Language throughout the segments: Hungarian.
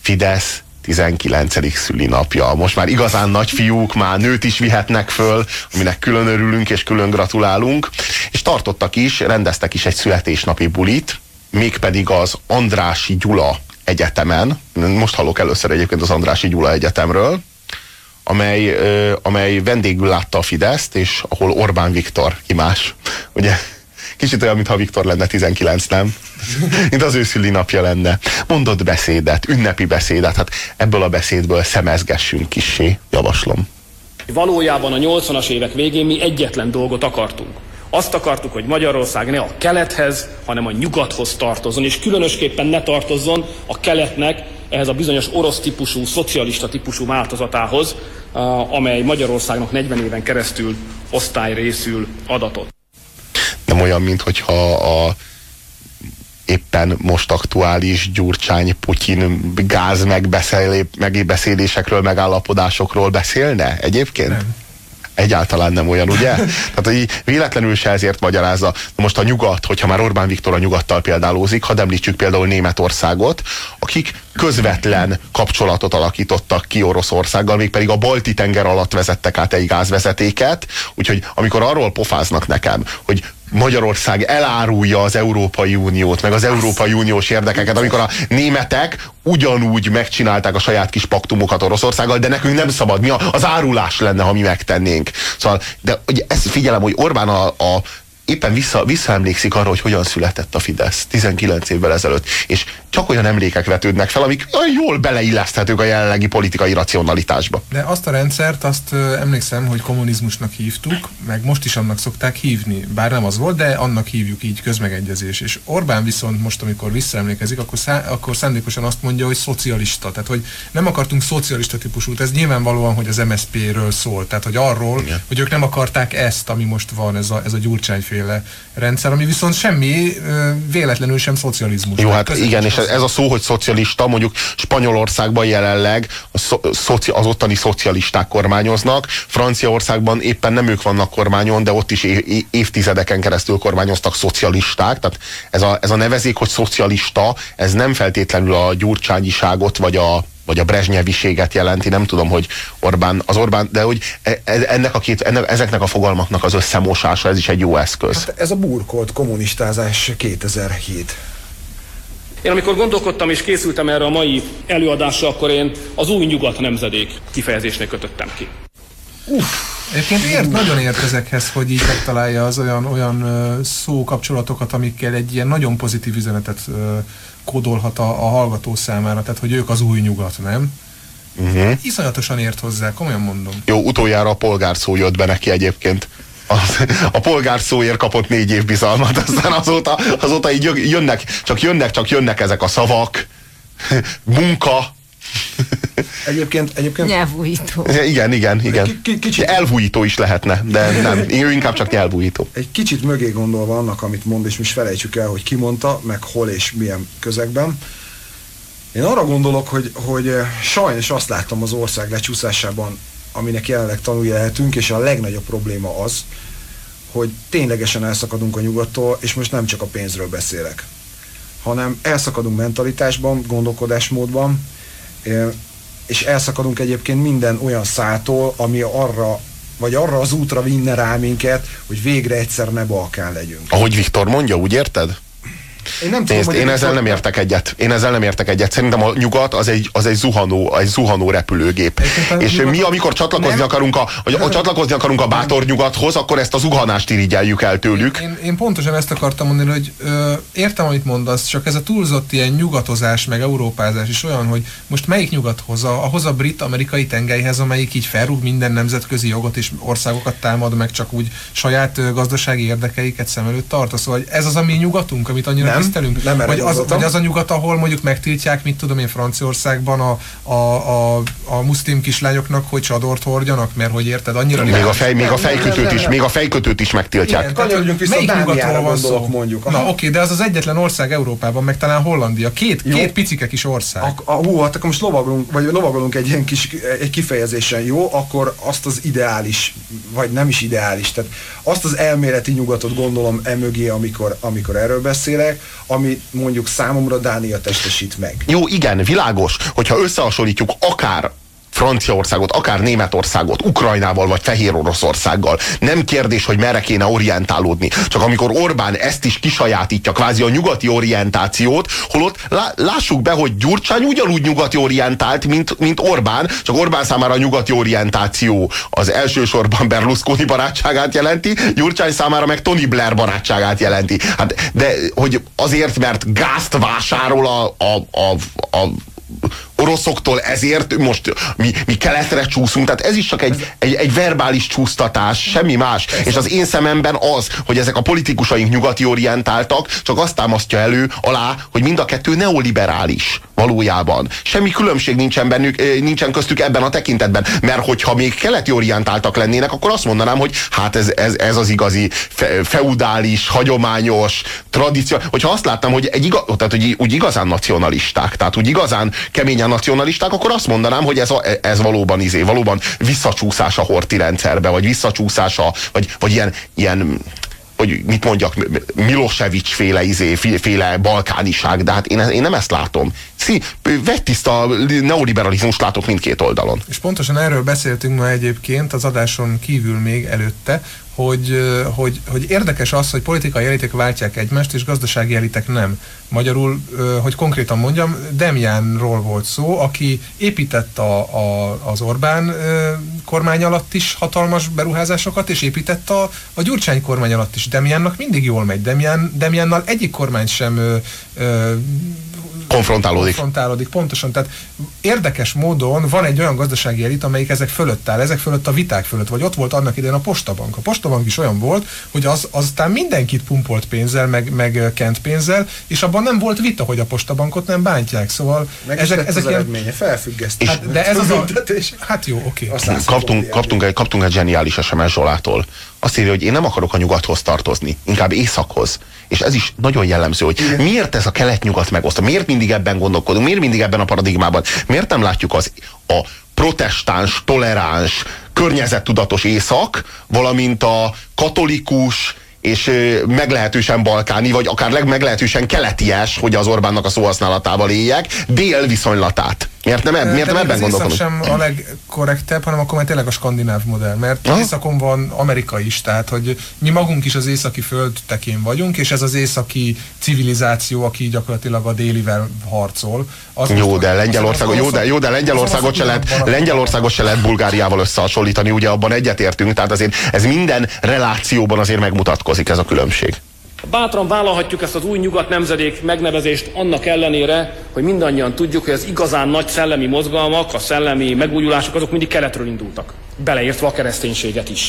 Fidesz 19. szülinapja. Most már igazán nagy fiúk, már nőt is vihetnek föl, aminek külön örülünk és külön gratulálunk. És tartottak is, rendeztek is egy születésnapi bulit, mégpedig az Andrássy Gyula Egyetemen. Most hallok először egyébként az Andrássy Gyula Egyetemről, amely vendégül látta a Fideszt, és ahol Orbán Viktor, ki más. Ugye? Kicsit olyan, mintha Viktor lenne 19, nem? Mint az ő szülinapja lenne. Mondott beszédet, ünnepi beszédet, hát ebből a beszédből szemezgessünk kissé, javaslom. Valójában a 80-as évek végén mi egyetlen dolgot akartunk. Azt akartuk, hogy Magyarország ne a kelethez, hanem a nyugathoz tartozzon, és különösképpen ne tartozzon a keletnek ehhez a bizonyos orosz típusú, szocialista típusú változatához, amely Magyarországnak 40 éven keresztül osztályrészül adatot. Nem olyan, minthogyha a éppen most aktuális Gyurcsány-Putyin gáz megbeszélésekről, megállapodásokról beszélne egyébként? Nem. Egyáltalán nem olyan, ugye? Tehát, hogy véletlenül se ezért magyarázza. Most a nyugat, hogyha már Orbán Viktor a nyugattal példálózik, hadd említsük például Németországot, akik közvetlen kapcsolatot alakítottak ki Oroszországgal, mégpedig a Balti-tenger alatt vezettek át egy gázvezetéket, úgyhogy amikor arról pofáznak nekem, hogy Magyarország elárulja az Európai Uniót, meg az Európai Uniós érdekeket, amikor a németek ugyanúgy megcsinálták a saját kis paktumokat Oroszországgal, de nekünk nem szabad. Mi az árulás lenne, ha mi megtennénk. Szóval, de ugye ezt figyelem, hogy Orbán éppen visszaemlékszik arra, hogy hogyan született a Fidesz 19 évvel ezelőtt, és csak olyan emlékek vetődnek fel, amik jól beleilleszthetők a jelenlegi politikai racionalitásba. De azt a rendszert, azt emlékszem, hogy kommunizmusnak hívtuk, meg most is annak szokták hívni, bár nem az volt, de annak hívjuk így, közmegegyezés. És Orbán viszont most, amikor visszaemlékezik, akkor szándékosan azt mondja, hogy szocialista. Tehát, hogy nem akartunk szocialista típusút, ez nyilvánvalóan, hogy az MSZP-ről szól. Tehát, hogy arról, igen, hogy ők nem akarták ezt, ami most van, ez a Gyurcsányféle rendszer, ami viszont semmi véletlenül sem szocializmus. Jó, hát igen, és ez a szó, hogy szocialista, mondjuk Spanyolországban jelenleg az ottani szocialisták kormányoznak, Franciaországban éppen nem ők vannak kormányon, de ott is évtizedeken keresztül kormányoztak szocialisták, tehát ez a nevezék, hogy szocialista, ez nem feltétlenül a gyurcsányiságot, vagy a brezsnyeviséget jelenti, nem tudom, hogy Orbán, de hogy ezeknek a fogalmaknak az összemosása, ez is egy jó eszköz. Hát ez a burkolt kommunistázás 2007. Én amikor gondolkodtam és készültem erre a mai előadásra, akkor én az új nyugat nemzedék kifejezésnek kötöttem ki. Egyébként nagyon ért ezekhez, hogy így megtalálja az olyan szókapcsolatokat, amikkel egy ilyen nagyon pozitív üzenetet kódolhat a hallgató számára, tehát hogy ők az új nyugat, nem? Iszonyatosan ért hozzá, komolyan mondom. Jó, utoljára a polgárszó jött be neki egyébként. A polgárszóért kapott 4 év bizalmat, aztán azóta így jönnek ezek a szavak. Munka. Egyébként nyelvújító. Igen. Kicsit elvújító is lehetne, de nem. Ő inkább csak nyelvújító. Egy kicsit mögé gondolva annak, amit mond, és most felejtsük el, hogy ki mondta, meg hol és milyen közegben. Én arra gondolok, hogy sajnos azt láttam az ország lecsúszásában, aminek jelenleg tanulja lehetünk, és a legnagyobb probléma az, hogy ténylegesen elszakadunk a nyugattól, és most nem csak a pénzről beszélek, hanem elszakadunk mentalitásban, gondolkodásmódban, és elszakadunk egyébként minden olyan szától, ami arra az útra vinne rá minket, hogy végre egyszer ne Balkán legyünk. Ahogy Viktor mondja, úgy érted? Én ezzel nem értek egyet. Szerintem a nyugat az egy zuhanó repülőgép. És mi, amikor csatlakozni akarunk a bátor nyugathoz, akkor ezt a zuhanást irigyeljük el tőlük. Én pontosan ezt akartam mondani, hogy értem, amit mondasz, csak ez a túlzott ilyen nyugatozás, meg európázás is olyan, hogy most melyik nyugathoz? Ahhoz a brit-amerikai tengelyhez, amelyik így felrúg minden nemzetközi jogot és országokat támad, meg csak úgy saját gazdasági érdekeiket szem előtt tart. Szóval ez az a mi nyugatunk, amit annyira tisztelünk? Vagy az a nyugat, ahol mondjuk megtiltják, mit tudom én, Franciaországban a muszlim kislányoknak, hogy csadort hordjanak, mert hogy érted, annyira... Még a fejkötőt is megtiltják. Igen, melyik nyugatról van szó? Mondjuk. Na oké, de az az egyetlen ország Európában, meg talán Hollandia. Két picike kis ország. Hát akkor most lovagolunk egy kifejezésen, jó? Akkor azt az ideális, vagy nem is ideális, tehát azt az elméleti nyugatot gondolom emögé, amikor erről beszélek, ami mondjuk számomra Dánia testesít meg. Jó, igen, világos, hogyha összehasonlítjuk akár Franciaországot, akár Németországot, Ukrajnával vagy Fehér Oroszországgal. Nem kérdés, hogy merre kéne orientálódni. Csak amikor Orbán ezt is kisajátítja, kvázi a nyugati orientációt, holott lássuk be, hogy Gyurcsány ugyanúgy nyugati orientált, mint Orbán, csak Orbán számára a nyugati orientáció az elsősorban Berlusconi barátságát jelenti, Gyurcsány számára meg Tony Blair barátságát jelenti. Hát, de hogy azért, mert gázt vásárol a oroszoktól, ezért most mi keletre csúszunk, tehát ez is csak egy verbális csúsztatás, semmi más. És az én szememben az, hogy ezek a politikusaink nyugati orientáltak, csak azt támasztja elő alá, hogy mind a kettő neoliberális valójában. Semmi különbség nincsen köztük ebben a tekintetben, mert hogyha még keleti orientáltak lennének, akkor azt mondanám, hogy hát ez az igazi feudális, hagyományos, tradíció. Hogyha azt látnám, hogy úgy igazán nacionalisták, tehát úgy igazán keményen nacionalisták, akkor azt mondanám, hogy ez valóban visszacsúszás a horthy rendszerbe, vagy visszacsúszása, vagy ilyen hogy mit mondjak, Milosevic féle balkániság, de hát én nem ezt látom. Vegytiszta neoliberalizmust látok mindkét oldalon. És pontosan erről beszéltünk ma egyébként az adáson kívül még előtte, hogy érdekes az, hogy politikai elitek váltják egymást, és gazdasági elitek nem. Magyarul, hogy konkrétan mondjam, Demjánról volt szó, aki épített az Orbán kormány alatt is hatalmas beruházásokat, és épített a Gyurcsány kormány alatt is. Demjánnak mindig jól megy. Demjánnal egyik kormány sem konfrontálódik. Pontosan. Tehát érdekes módon van egy olyan gazdasági elit, amelyik ezek fölött áll, ezek fölött a viták fölött, vagy ott volt annak idején a Postabank. A Postabank is olyan volt, hogy aztán mindenkit pumpolt pénzzel, meg kent pénzzel, és abban nem volt vita, hogy a Postabankot nem bántják. Szóval ezek az eredménye, felfüggesztés. Hát, de ez az hát jó, oké. Kaptunk egy zseniális SMS Zsolától. Azt írja, hogy én nem akarok a nyugathoz tartozni, inkább északhoz. És ez is nagyon jellemző, hogy miért ez a kelet-nyugat megosztva, miért mindig ebben gondolkodunk, miért mindig ebben a paradigmában, miért nem látjuk a protestáns, toleráns, környezettudatos észak, valamint a katolikus és meglehetősen balkáni, vagy akár meglehetősen keleties, hogy az Orbánnak a szóhasználatával éljek, dél viszonylatát. Miért nem ebben gondolkodunk? Az sem a legkorrektebb, hanem akkor már tényleg a skandináv modell, mert északon van Amerika is, tehát hogy mi magunk is az északi földtekén vagyunk, és ez az északi civilizáció, aki gyakorlatilag a délivel harcol. De Lengyelországot se lehet Bulgáriával összehasonlítani, ugye abban egyetértünk, tehát azért ez minden relációban azért megmutatkozik ez a különbség. Bátran vállalhatjuk ezt az új nyugat nemzedék megnevezést annak ellenére, hogy mindannyian tudjuk, hogy az igazán nagy szellemi mozgalmak, a szellemi megújulások azok mindig keletről indultak. Beleértve a kereszténységet is.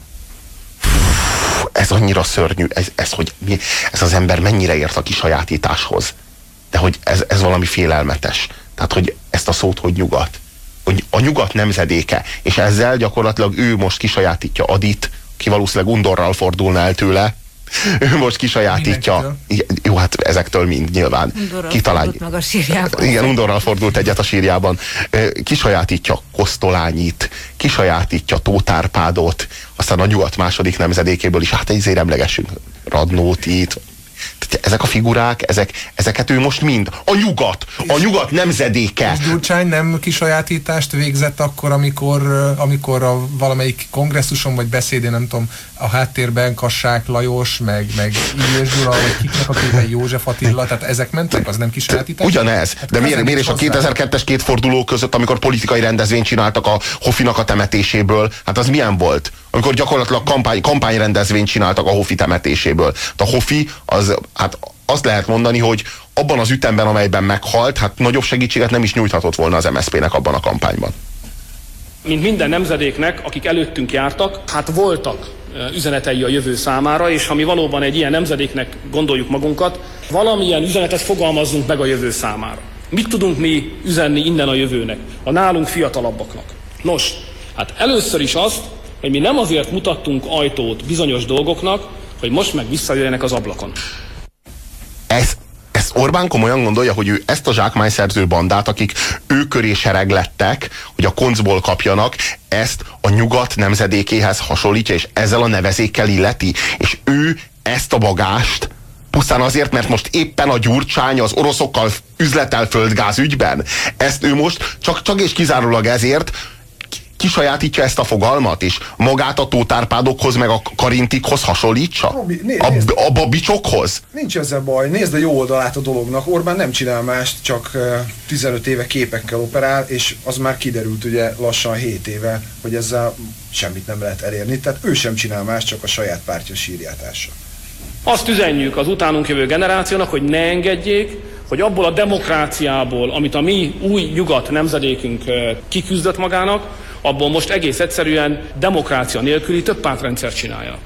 Ez annyira szörnyű, hogy ez az ember mennyire ért a kisajátításhoz. De hogy ez valami félelmetes. Tehát, hogy ezt a szót, hogy nyugat. Hogy a nyugat nemzedéke. És ezzel gyakorlatilag ő most kisajátítja Adit, ki valószínűleg undorral fordulna el tőle. Ő most kisajátítja. Jó, hát ezektől mind nyilván. Fordult meg a sírjában. Igen, undorral fordult egyet a sírjában. Kisajátítja Kosztolányit, kisajátítja Tóth Árpádot, aztán a nyugat második nemzedékéből is, hát ezért emlegessünk Radnótit. Ezek a figurák, ezeket ő most mind. A nyugat nemzedéke. És Gyurcsány nem kisajátítást végzett akkor, amikor a valamelyik kongresszuson vagy beszédén, nem tudom, a háttérben Kassák Lajos, meg Illés Gyula, vagy kiknek a képei József Attila, tehát ezek mentek, az nem kisajátítás? Ugyanez, hát de miért is a 2002-es két forduló között, amikor politikai rendezvényt csináltak a Hofinak a temetéséből, hát az milyen volt? Amikor gyakorlatilag kampányrendezvényt csináltak a Hofi temetéséből. A Hofi, hát azt lehet mondani, hogy abban az ütemben, amelyben meghalt, hát nagyobb segítséget nem is nyújthatott volna az MSZP-nek abban a kampányban. Mint minden nemzedéknek, akik előttünk jártak, hát voltak üzenetei a jövő számára, és ha mi valóban egy ilyen nemzedéknek gondoljuk magunkat, valamilyen üzenetet fogalmazzunk meg a jövő számára. Mit tudunk mi üzenni innen a jövőnek, a nálunk fiatalabbaknak? Nos, hát először is azt, hogy mi nem azért mutattunk ajtót bizonyos dolgoknak, hogy most meg visszajöjjenek az ablakon. Ezt Orbán komolyan gondolja, hogy ő ezt a zsákmányszerző bandát, akik ő köré sereglettek, hogy a koncból kapjanak, ezt a nyugat nemzedékéhez hasonlítja, és ezzel a nevezékkel illeti, és ő ezt a bagást Pusztán azért, mert most éppen a Gyurcsány az oroszokkal üzletel földgáz ügyben. Ezt ő most csak és kizárólag ezért kisajátítja ezt a fogalmat, és magát a Tóth Árpádokhoz, meg a Karintikhoz hasonlítsa? Robi, a babicsokhoz? Nincs ezzel baj, nézd a jó oldalát a dolognak. Orbán nem csinál mást, csak 15 éve képekkel operál, és az már kiderült ugye lassan 7 éve, hogy ezzel semmit nem lehet elérni. Tehát ő sem csinál más, csak a saját pártja sírjátása. Azt üzenjük az utánunk jövő generációnak, hogy ne engedjék, hogy abból a demokráciából, amit a mi új nyugat nemzedékünk kiküzdött magának, abból most egész egyszerűen demokrácia nélküli többpártrendszert csinálják.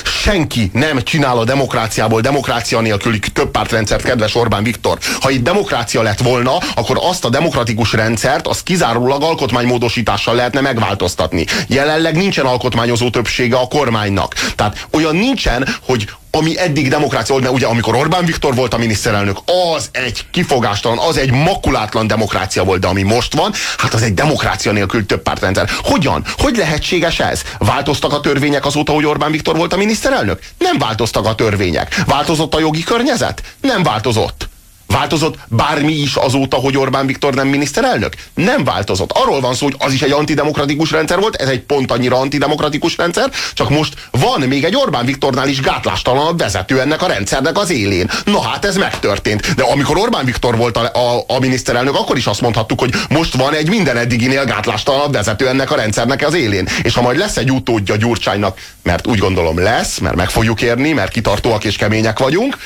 Senki nem csinál a demokráciából demokrácia nélküli többpártrendszert, kedves Orbán Viktor. Ha itt demokrácia lett volna, akkor azt a demokratikus rendszert, azt kizárólag alkotmánymódosítással lehetne megváltoztatni. Jelenleg nincsen alkotmányozó többsége a kormánynak. Tehát olyan nincsen, hogy ami eddig demokrácia volt, mert ugye amikor Orbán Viktor volt a miniszterelnök, az egy kifogástalan, az egy makulátlan demokrácia volt, de ami most van, hát az egy demokrácia nélkül többpártrendszer. Hogyan? Hogy lehetséges ez? Változtak a törvények azóta, hogy Orbán Viktor volt a miniszterelnök? Nem változtak a törvények. Változott a jogi környezet? Nem változott. Változott bármi is azóta, hogy Orbán Viktor nem miniszterelnök? Nem változott. Arról van szó, hogy az is egy antidemokratikus rendszer volt, ez egy pont annyira antidemokratikus rendszer, csak most van még egy Orbán Viktornál is gátlástalanabb vezető ennek a rendszernek az élén. Na hát ez megtörtént. De amikor Orbán Viktor volt a miniszterelnök, akkor is azt mondhattuk, hogy most van egy minden eddiginél gátlástalanabb vezető ennek a rendszernek az élén. És ha majd lesz egy utódja Gyurcsánynak, mert úgy gondolom lesz, mert meg fogjuk érni, mert kitartóak és kemények vagyunk,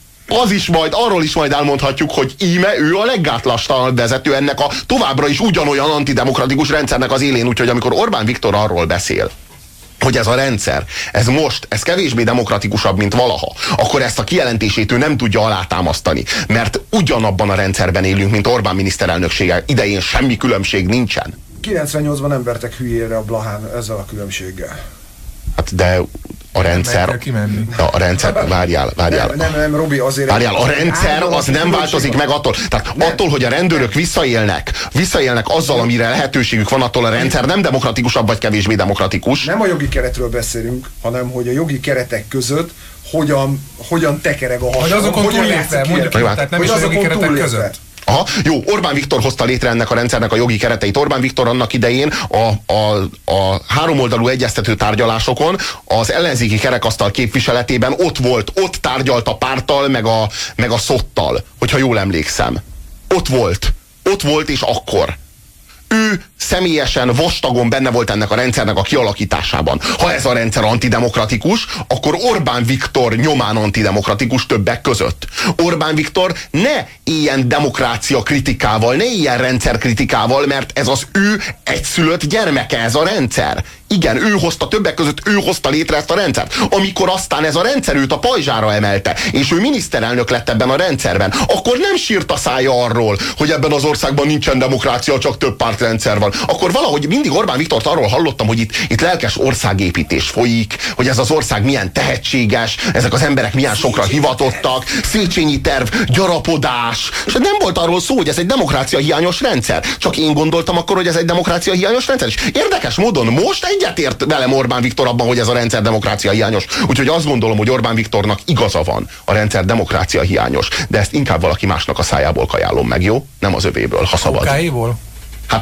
az is majd, arról is majd elmondhatjuk, hogy íme ő a leggátlástalanabb vezető ennek a továbbra is ugyanolyan antidemokratikus rendszernek az élén. Úgyhogy amikor Orbán Viktor arról beszél, hogy ez a rendszer, ez kevésbé demokratikusabb, mint valaha, akkor ezt a kijelentését ő nem tudja alátámasztani, mert ugyanabban a rendszerben élünk, mint Orbán miniszterelnöksége idején, semmi különbség nincsen. 98-ban nem vertek hülyére a Blahán ezzel a különbséggel. Hát de a rendszer, várjál. Nem, Robi, azért... Várjál, a rendszer az nem változik meg attól. Tehát attól, hogy a rendőrök visszaélnek azzal, amire lehetőségük van, attól a rendszer nem demokratikusabb vagy kevésbé demokratikus. Nem a jogi keretről beszélünk, hanem hogy a jogi keretek között hogyan tekereg a hasonló. Hogy azokon túllépve, mondjuk, tehát nem is a jogi keretek között. Aha, jó, Orbán Viktor hozta létre ennek a rendszernek a jogi kereteit. Orbán Viktor annak idején a háromoldalú egyeztető tárgyalásokon az ellenzéki kerekasztal képviseletében ott tárgyalt a párttal, meg a szottal, hogyha jól emlékszem. Ott volt és akkor. Ő személyesen vastagon benne volt ennek a rendszernek a kialakításában. Ha ez a rendszer antidemokratikus, akkor Orbán Viktor nyomán antidemokratikus többek között. Orbán Viktor ne ilyen demokrácia kritikával, ne ilyen rendszer kritikával, mert ez az ő egyszülött gyermeke, ez a rendszer. Igen, többek között ő hozta létre ezt a rendszert. Amikor aztán ez a rendszer őt a pajzsára emelte, és ő miniszterelnök lett ebben a rendszerben, akkor nem sírt a szája arról, hogy ebben az országban nincsen demokrácia, csak több pártrendszer van. Akkor valahogy mindig Orbán Viktort arról hallottam, hogy itt lelkes országépítés folyik, hogy ez az ország milyen tehetséges, ezek az emberek milyen sokra hivatottak, Széchenyi terv, gyarapodás. És nem volt arról szó, hogy ez egy demokrácia hiányos rendszer. Csak én gondoltam akkor, hogy ez egy demokrácia hiányos rendszer. És érdekes módon most egyetért velem Orbán Viktor abban, hogy ez a rendszer demokrácia hiányos. Úgyhogy azt gondolom, hogy Orbán Viktornak igaza van, a rendszer demokrácia hiányos. De ezt inkább valaki másnak a szájából kajálom meg, jó? Nem az övéből, ha szabad. Okáiból? Hát,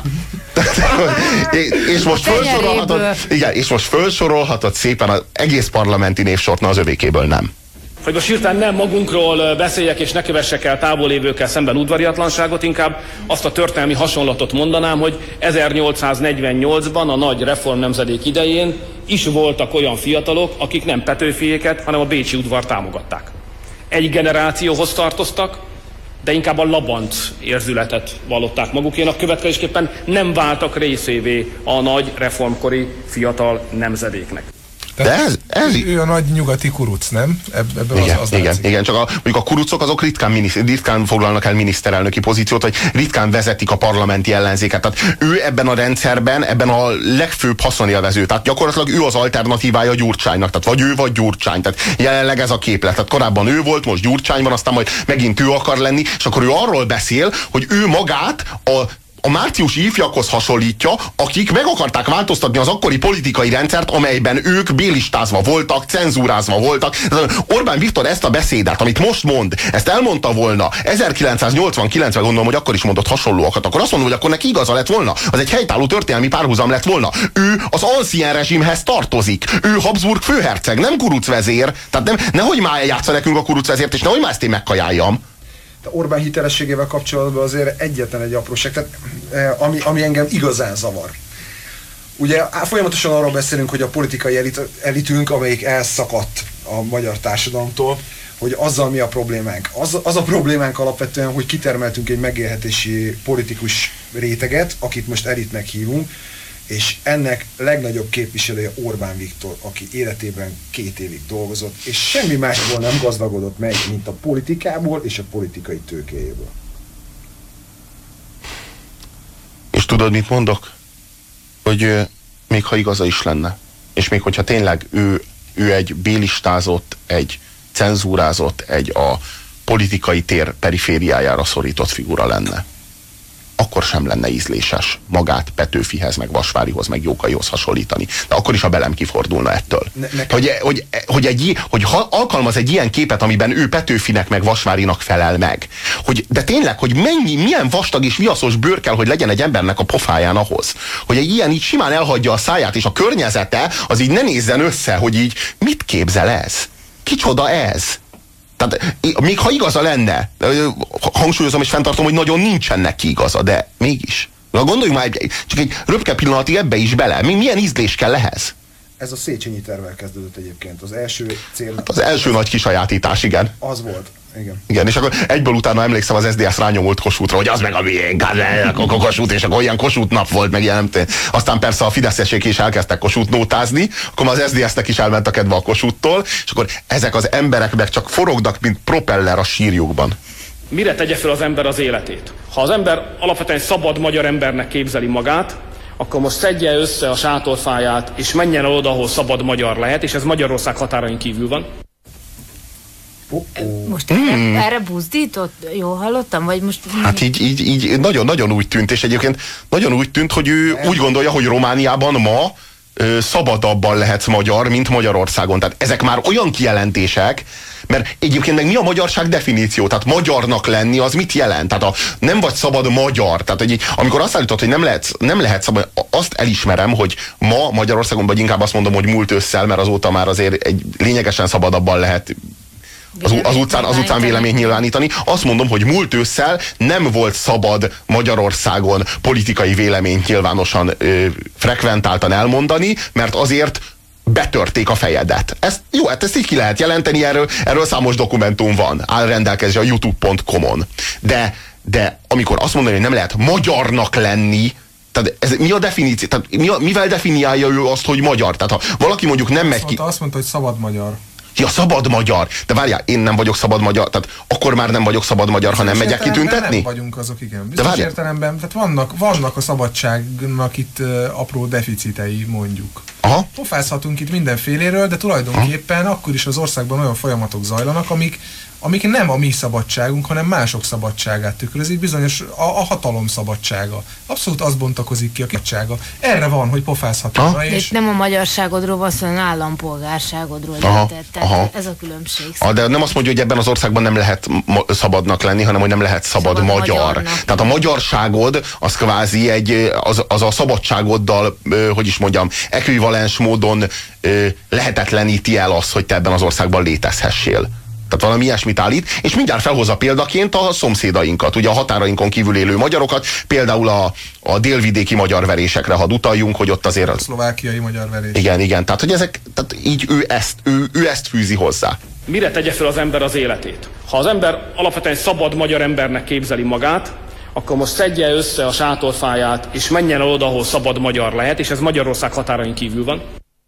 és most felsorolhatod szépen az egész parlamenti névsort, na az övékéből nem. Hogy most hirtelen nem magunkról beszéljek, és ne kövessek el távolévőkkel szemben udvariatlanságot, inkább azt a történelmi hasonlatot mondanám, hogy 1848-ban a nagy reformnemzedék idején is voltak olyan fiatalok, akik nem Petőfiéket, hanem a bécsi udvar támogatták. Egy generációhoz tartoztak, de inkább a labanc érzületet vallották magukénak, következésképpen nem váltak részévé a nagy reformkori fiatal nemzedéknek. De ő a nagy nyugati kuruc, nem? Igen, csak mondjuk a kurucok azok ritkán foglalnak el miniszterelnöki pozíciót, vagy ritkán vezetik a parlamenti ellenzéket. Tehát ő ebben a rendszerben, ebben a legfőbb haszonélvező. Tehát gyakorlatilag ő az alternatívája Gyurcsánynak. Tehát vagy ő, vagy Gyurcsány. Tehát jelenleg ez a képlet. Tehát korábban ő volt, most Gyurcsány van, aztán majd megint ő akar lenni, és akkor ő arról beszél, hogy ő magát a márciusi ifjakhoz hasonlítja, akik meg akarták változtatni az akkori politikai rendszert, amelyben ők bélistázva voltak, cenzúrázva voltak. Orbán Viktor ezt a beszédet, amit most mond, ezt elmondta volna 1989-ben, gondolom, hogy akkor is mondott hasonlóakat, akkor azt mondom, hogy akkor neki igaza lett volna. Az egy helytálló történelmi párhuzam lett volna. Ő az ancien rezsimhez tartozik. Ő Habsburg főherceg, nem kurucvezér. Tehát nehogy már játsza nekünk a kurucvezért, és nehogy már ezt én megkajáljam. Orbán hitelességével kapcsolatban azért egyetlen egy apróság, tehát, ami engem igazán zavar. Ugye folyamatosan arról beszélünk, hogy a politikai elitünk, amelyik elszakadt a magyar társadalomtól, hogy azzal mi a problémánk. Az a problémánk alapvetően, hogy kitermeltünk egy megélhetési politikus réteget, akit most elitnek hívunk, és ennek legnagyobb képviselője Orbán Viktor, aki életében 2 évig dolgozott, és semmi másból nem gazdagodott meg, mint a politikából és a politikai tőkéjéből. És tudod, mit mondok? Hogy még ha igaza is lenne, és még hogyha tényleg ő egy bélistázott, egy cenzúrázott, egy a politikai tér perifériájára szorított figura lenne, akkor sem lenne ízléses magát Petőfihez, meg Vasvárihoz, meg Jókaihoz hasonlítani. De akkor is a belem kifordulna ettől. Hogy alkalmaz egy ilyen képet, amiben ő Petőfinek, meg Vasvárinak felel meg. De tényleg, hogy milyen vastag és viaszos bőr kell, hogy legyen egy embernek a pofáján ahhoz, hogy egy ilyen így simán elhagyja a száját, és a környezete az így ne nézzen össze, hogy így mit képzel ez? Kicsoda ez? Tehát még ha igaza lenne, hangsúlyozom és fenntartom, hogy nagyon nincsen neki igaza, de mégis. Gondoljunk már csak egy röpke pillanatig ebbe is bele. Milyen ízlés kell ehhez? Ez a Széchenyi tervvel kezdődött egyébként. Az első cél... Hát az első nagy kisajátítás, igen. Az volt. Igen. Igen, és akkor egyből utána emlékszem az SZDSZ rányomult Kossuthra, hogy az meg a miénk, a Kossuth, és akkor olyan Kossuth nap volt, meg ilyen. Aztán persze a fideszesek is elkezdtek Kossuth nótázni, akkor az SZDSZ-nek is elment a kedve a Kossuth-tól, és akkor ezek az emberek meg csak forognak, mint propeller a sírjukban. Mire tegye fel az ember az életét? Ha az ember alapvetően szabad magyar embernek képzeli magát, akkor most szedje össze a sátorfáját, és menjen oda, ahol szabad magyar lehet, és ez Magyarország határain kívül van. Most erre buzdított? Jól hallottam? Vagy most... Hát így nagyon-nagyon úgy tűnt, és egyébként nagyon úgy tűnt, hogy ő úgy gondolja, hogy Romániában ma szabadabban lehetsz magyar, mint Magyarországon. Tehát ezek már olyan kijelentések, mert egyébként meg mi a magyarság definíció? Tehát magyarnak lenni az mit jelent? Tehát nem vagy szabad magyar. Tehát hogy amikor azt állítod, hogy nem lehet szabad, azt elismerem, hogy ma Magyarországon, vagy inkább azt mondom, hogy múlt ősszel, mert azóta már azért egy lényegesen szabadabban lehet az utcán véleményt nyilvánítani. Azt mondom, hogy múlt ősszel nem volt szabad Magyarországon politikai véleményt nyilvánosan frekventáltan elmondani, mert azért betörték a fejedet. Ezt így ki lehet jelenteni, erről számos dokumentum van, áll rendelkezésre a youtube.com-on. De amikor azt mondani, hogy nem lehet magyarnak lenni, tehát ez mi a definíció? Tehát mivel definiálja ő azt, hogy magyar? Tehát ha valaki mondjuk nem megy ki... Azt mondta, hogy szabad magyar. Ja, szabad magyar. De várjál, én nem vagyok szabad magyar, tehát akkor már nem vagyok szabad magyar, ha nem megyek kitüntetni? Nem vagyunk azok, igen. Biztos értelemben, tehát vannak a szabadságnak itt apró deficitei, mondjuk. Aha. Pofázhatunk itt mindenféléről, de tulajdonképpen akkor is az országban olyan folyamatok zajlanak, amik nem a mi szabadságunk, hanem mások szabadságát tükrözik, bizonyos a hatalom szabadsága. Abszolút az bontakozik ki a szabadsága. Erre van, hogy pofázhatunk. És nem a magyarságodról van szó, hanem állampolgárságodról. Tehát ez a különbség. De nem azt mondja, hogy ebben az országban nem lehet szabadnak lenni, hanem hogy nem lehet szabad magyar. Tehát a magyarságod az kvázi az a szabadságoddal, hogy is mondjam, ekvivalens módon lehetetleníti el azt, hogy te ebben az országban létezhessél. Tehát valami ilyesmit állít, és mindjárt felhozza példaként a szomszédainkat, ugye a határainkon kívül élő magyarokat, például a délvidéki magyarverésekre, ha utaljunk, hogy ott azért... A szlovákiai magyarverés. Igen, tehát hogy tehát így ő ezt fűzi hozzá. Mire tegye fel az ember az életét? Ha az ember alapvetően szabad magyar embernek képzeli magát, akkor most szedje össze a sátorfáját, és menjen oda, ahol szabad magyar lehet, és ez Magyarország határain kívül van.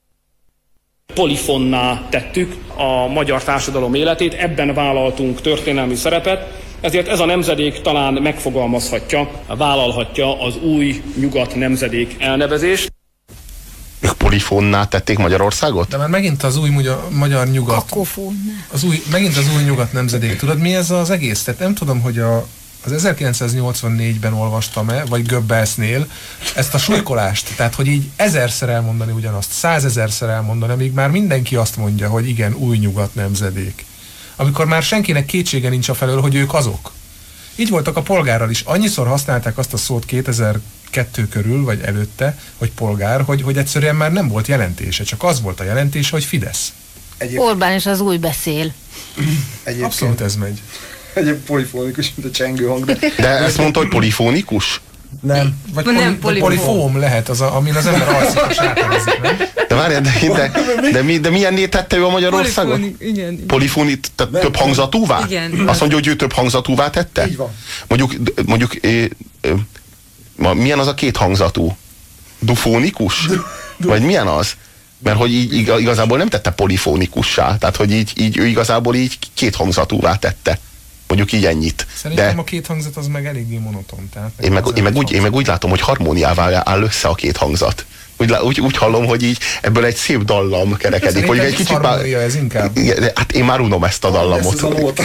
Polifonná tettük a magyar társadalom életét, ebben vállaltunk történelmi szerepet, ezért ez a nemzedék talán megfogalmazhatja, vállalhatja az új nyugat nemzedék elnevezést. Ők polifonná tették Magyarországot? De már megint az új magyar nyugat. Kakofónná. Megint az új nyugat nemzedék. Tudod, mi ez az egész? Tehát nem tudom, hogy az 1984-ben olvastam-e, vagy Goebbelsnél ezt a súlykolást, tehát hogy így 1000-szer elmondani ugyanazt, 100 000-szer elmondani, amíg már mindenki azt mondja, hogy igen, új nyugat nemzedék. Amikor már senkinek kétsége nincs afelől, hogy ők azok. Így voltak a polgárral is. Annyiszor használták azt a szót 2002 körül, vagy előtte, hogy polgár, hogy egyszerűen már nem volt jelentése, csak az volt a jelentése, hogy Fidesz. Orbán is az új beszél. Abszolút ez megy. Polifónikus, mint a csengő hang, De ezt mondta, hogy polifónikus? nem. Vagy Nem polifóm lehet, az amin az ember alszik és áterezik, nem? De várjál, de milyenné tette ő a Magyarországot? Igen. Polifónit, több hangzatúvá? Igen. Azt mondja, hogy ő több hangzatúvá tette? Így van. Mondjuk milyen az a két hangzatú? Dufónikus? Vagy milyen az? Mert hogy így igazából nem tette polifónikussá. Tehát, hogy így ő igazából így két hangzatúvá tette. Mondjuk így ennyit. Szerintem De a két hangzat az meg eléggé monoton. Tehát én meg úgy látom, hogy harmóniává áll össze a két hangzat. Úgy hallom, hogy így ebből egy szép dallam kerekedik. Szerintem Egy kicsit harmónia ez inkább. Igen, hát én már unom ezt a dallamot. Ez a nóta.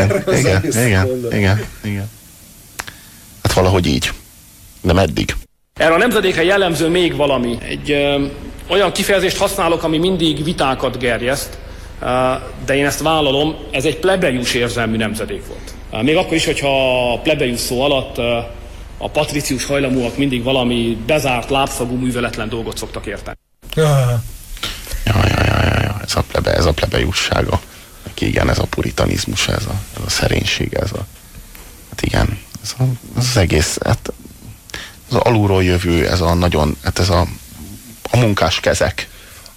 Igen. Hát valahogy így. De meddig? Erre a nemzedékre jellemző még valami. Egy olyan kifejezést használok, ami mindig vitákat gerjeszt, de én ezt vállalom, ez egy plebejus érzelmű nemzedék volt. Még akkor is, hogyha a plebejus szó alatt a patricius hajlamúak mindig valami bezárt, lábszagú, műveletlen dolgot szoktak érteni. Ja, ez a plebejussága. Igen, ez a puritanizmus, ez a szerénység, hát igen, ez az egész, hát az alulról jövő, ez a nagyon, hát ez a munkás kezek.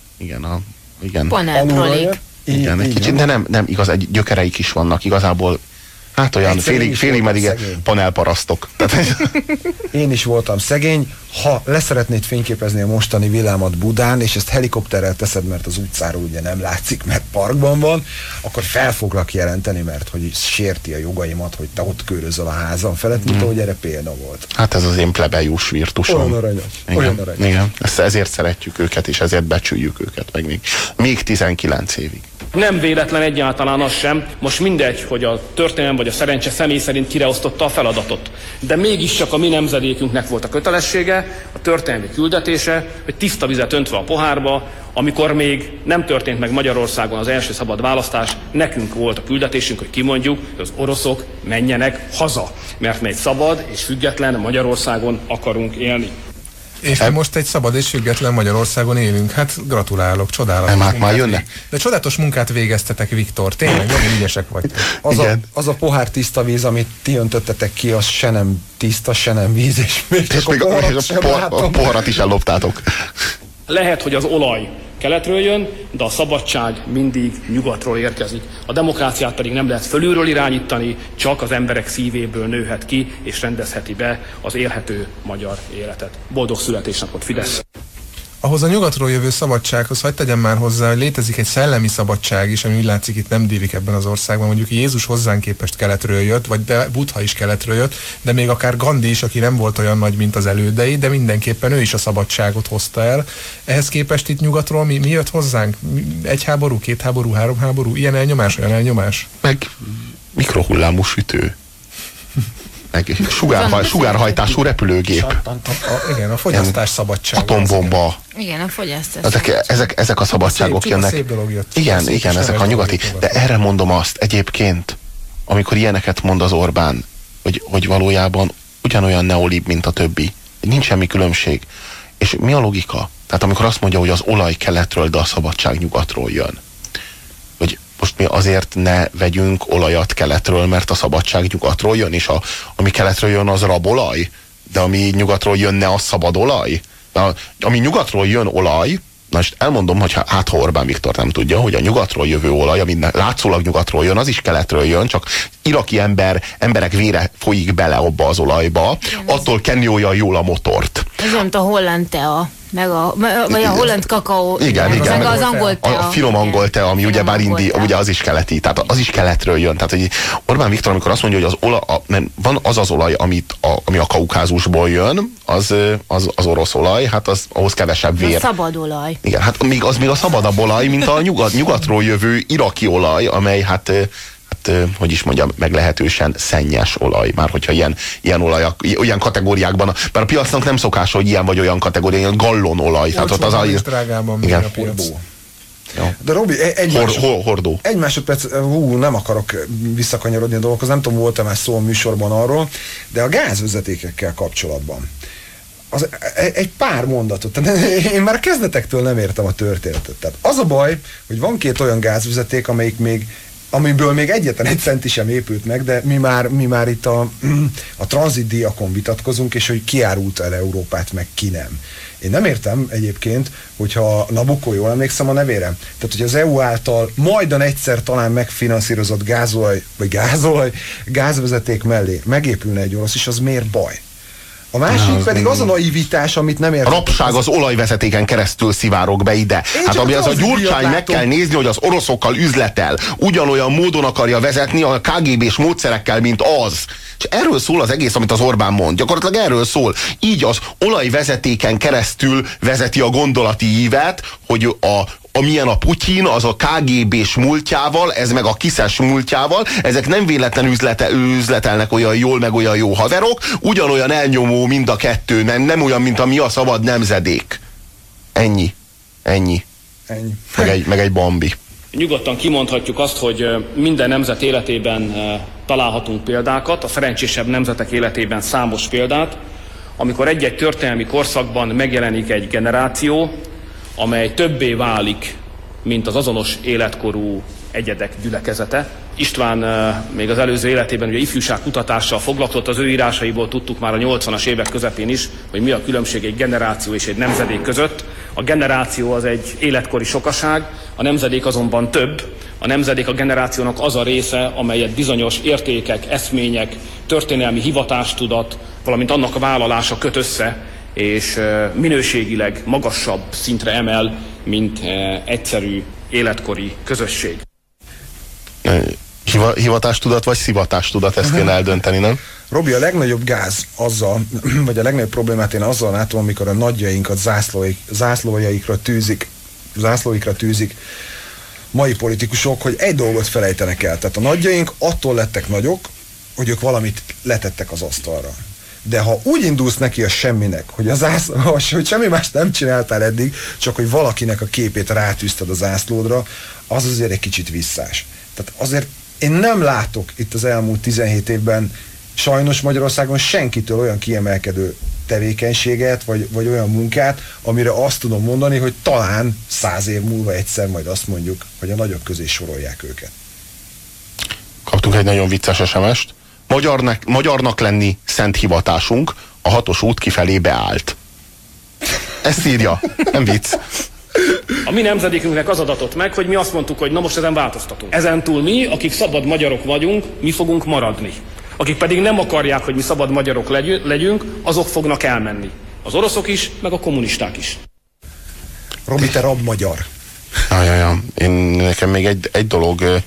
Igen. Panelprolik. Igen, egy kicsit, de nem igaz, gyökereik is vannak, igazából hát olyan félig meddig panelparasztok. Én is voltam szegény. Ha leszeretnéd fényképezni a mostani villámat Budán, és ezt helikopterrel teszed, mert az utcáról ugye nem látszik, mert parkban van, akkor fel foglak jelenteni, mert hogy sérti a jogaimat, hogy te ott körözöl a házam felett, mint ahogy erre példa volt. Hát ez az én plebejus virtusom. Olyan aranyos. Igen. Ezért szeretjük őket, és ezért becsüljük őket meg még 19 évig. Nem véletlen egyáltalán az sem, most mindegy, hogy a történelem vagy a szerencse személy szerint kireosztotta a feladatot. De mégiscsak a mi nemzedékünknek volt a kötelessége, a történelmi küldetése, hogy tiszta vizet öntve a pohárba, amikor még nem történt meg Magyarországon az első szabad választás, nekünk volt a küldetésünk, hogy kimondjuk, hogy az oroszok menjenek haza, mert mi egy szabad és független Magyarországon akarunk élni. És mi most egy szabad és független Magyarországon élünk. Hát gratulálok, csodálatos nem, hát munkát. már jönne. De csodálatos munkát végeztetek, Viktor. Tényleg, nagyon ügyesek vagytok. Az a pohár tiszta víz, amit ti öntöttetek ki, az se nem tiszta, se nem víz, és még a poharat is elloptátok. Lehet, hogy az olaj keletről jön, de a szabadság mindig nyugatról érkezik. A demokráciát pedig nem lehet fölülről irányítani, csak az emberek szívéből nőhet ki, és rendezheti be az élhető magyar életet. Boldog születésnapot, Fidesz! Ahhoz a nyugatról jövő szabadsághoz hagyd tegyem már hozzá, hogy létezik egy szellemi szabadság is, ami úgy látszik itt nem délik ebben az országban. Mondjuk Jézus hozzánk képest keletről jött, vagy Buddha is keletről jött, de még akár Gandhi is, aki nem volt olyan nagy, mint az elődei, de mindenképpen ő is a szabadságot hozta el. Ehhez képest itt nyugatról mi jött hozzánk? Egy háború, két háború, három háború? Ilyen elnyomás, olyan elnyomás? Meg mikrohullámú sütő. Meg sugárhajtású repülőgép. Igen, a fogyasztás szabadság. Atombomba. Igen, a fogyasztás. Ezek a szabadságok jönnek. Szép dolog jött. Igen, ezek a nyugati. De erre mondom azt egyébként, amikor ilyeneket mond az Orbán, hogy valójában ugyanolyan neolib, mint a többi. Nincs semmi különbség. És mi a logika? Tehát amikor azt mondja, hogy az olaj keletről, de a szabadság nyugatról jön. Hogy most mi azért ne vegyünk olajat keletről, mert a szabadság nyugatról jön, és ami keletről jön, az rabolaj, de ami nyugatról jönne, az szabad olaj. Ami nyugatról jön olaj, na most elmondom, hogy ha Orbán Viktor nem tudja, hogy a nyugatról jövő olaj, ami látszólag nyugatról jön, az is keletről jön, csak iraki emberek vére folyik bele abba az olajba, attól kenni olyan jól a motort. Ez nem a holland tea, vagy a holland kakaó, igen, meg az angol tea. A finom angol tea, ami ugye bár ugye az is keleti, tehát az is keletről jön. Tehát hogy Orbán Viktor, amikor azt mondja, hogy van az olaj, ami a Kaukázusból jön, az orosz olaj, hát ahhoz kevesebb vér. A szabad olaj. Igen, hát az még a szabadabb olaj, mint a nyugatról jövő iraki olaj, amely hát hogy is mondjam, meglehetősen szennyes olaj. Már hogyha ilyen olajak, olyan kategóriákban, mert a piacnak nem szokás, hogy ilyen vagy olyan kategória, ilyen gallonolaj. Tehát ott az is drágában megy a piac. Jó. De Robi, egy másodperc, nem akarok visszakanyarodni a dolgokhoz, nem tudom, volt-e már szó a műsorban arról, de a gázvezetékekkel kapcsolatban. Egy pár mondatot. Tehát én már kezdetektől nem értem a történetet. Tehát az a baj, hogy van két olyan gázvezeték, amiből még egyetlen egy centi sem épült meg, de mi már itt a tranzitdíjakon vitatkozunk, és hogy ki árult el Európát, meg ki nem. Én nem értem egyébként, hogyha Nabucco, jól emlékszem a nevére, tehát hogy az EU által majdan egyszer talán megfinanszírozott gázvezeték mellé megépülne egy orosz is, az miért baj? A másik pedig az a naivitás, amit nem értem. A rapság az olajvezetéken keresztül szivárog be ide. Hát ami az a Gyurcsány meg kell nézni, hogy az oroszokkal üzletel. Ugyanolyan módon akarja vezetni a KGB-s módszerekkel, mint az. És erről szól az egész, amit az Orbán mond. Gyakorlatilag erről szól. Így az olajvezetéken keresztül vezeti a gondolati ívet, hogy amilyen a Putyin, az a KGB-s múltjával, ez meg a kiszes múltjával, ezek nem véletlenül üzletelnek olyan jól, meg olyan jó haverok, ugyanolyan elnyomó mind a kettő, nem olyan, mint a mi a szabad nemzedék. Ennyi. Meg egy Bambi. Nyugodtan kimondhatjuk azt, hogy minden nemzet életében találhatunk példákat, a szerencsésebb nemzetek életében számos példát, amikor egy-egy történelmi korszakban megjelenik egy generáció, amely többé válik, mint az azonos életkorú egyedek gyülekezete. István még az előző életében ugye ifjúságkutatással foglalkozott, az ő írásaiból tudtuk már a 80-as évek közepén is, hogy mi a különbség egy generáció és egy nemzedék között. A generáció az egy életkori sokaság, a nemzedék azonban több. A nemzedék a generációnak az a része, amelyet bizonyos értékek, eszmények, történelmi hivatástudat, valamint annak a vállalása köt össze, és minőségileg magasabb szintre emel, mint egyszerű életkori közösség. Hivatástudat vagy szivatástudat, ezt kéne eldönteni, nem? Robi, a legnagyobb gáz azzal, vagy a legnagyobb problémát én azzal látom, amikor a nagyjainkat zászlóikra tűzik mai politikusok, hogy egy dolgot felejtenek el. Tehát a nagyjaink attól lettek nagyok, hogy ők valamit letettek az asztalra. De ha úgy indulsz neki a semminek, hogy semmi más nem csináltál eddig, csak hogy valakinek a képét rátűzted a zászlódra, az azért egy kicsit visszás. Tehát azért én nem látok itt az elmúlt 17 évben sajnos Magyarországon senkitől olyan kiemelkedő tevékenységet, vagy olyan munkát, amire azt tudom mondani, hogy talán 100 év múlva egyszer majd azt mondjuk, hogy a nagyok közé sorolják őket. Kaptunk egy nagyon vicces SMS-t. Magyarnak lenni szent hivatásunk, a 6-os út kifelé beállt. Ezt írja, nem vicc. A mi nemzedékünknek az adatott meg, hogy mi azt mondtuk, hogy na most ezen változtatunk. Ezentúl mi, akik szabad magyarok vagyunk, mi fogunk maradni. Akik pedig nem akarják, hogy mi szabad magyarok legyünk, azok fognak elmenni. Az oroszok is, meg a kommunisták is. Robi, te rab magyar. Nekem még egy dolog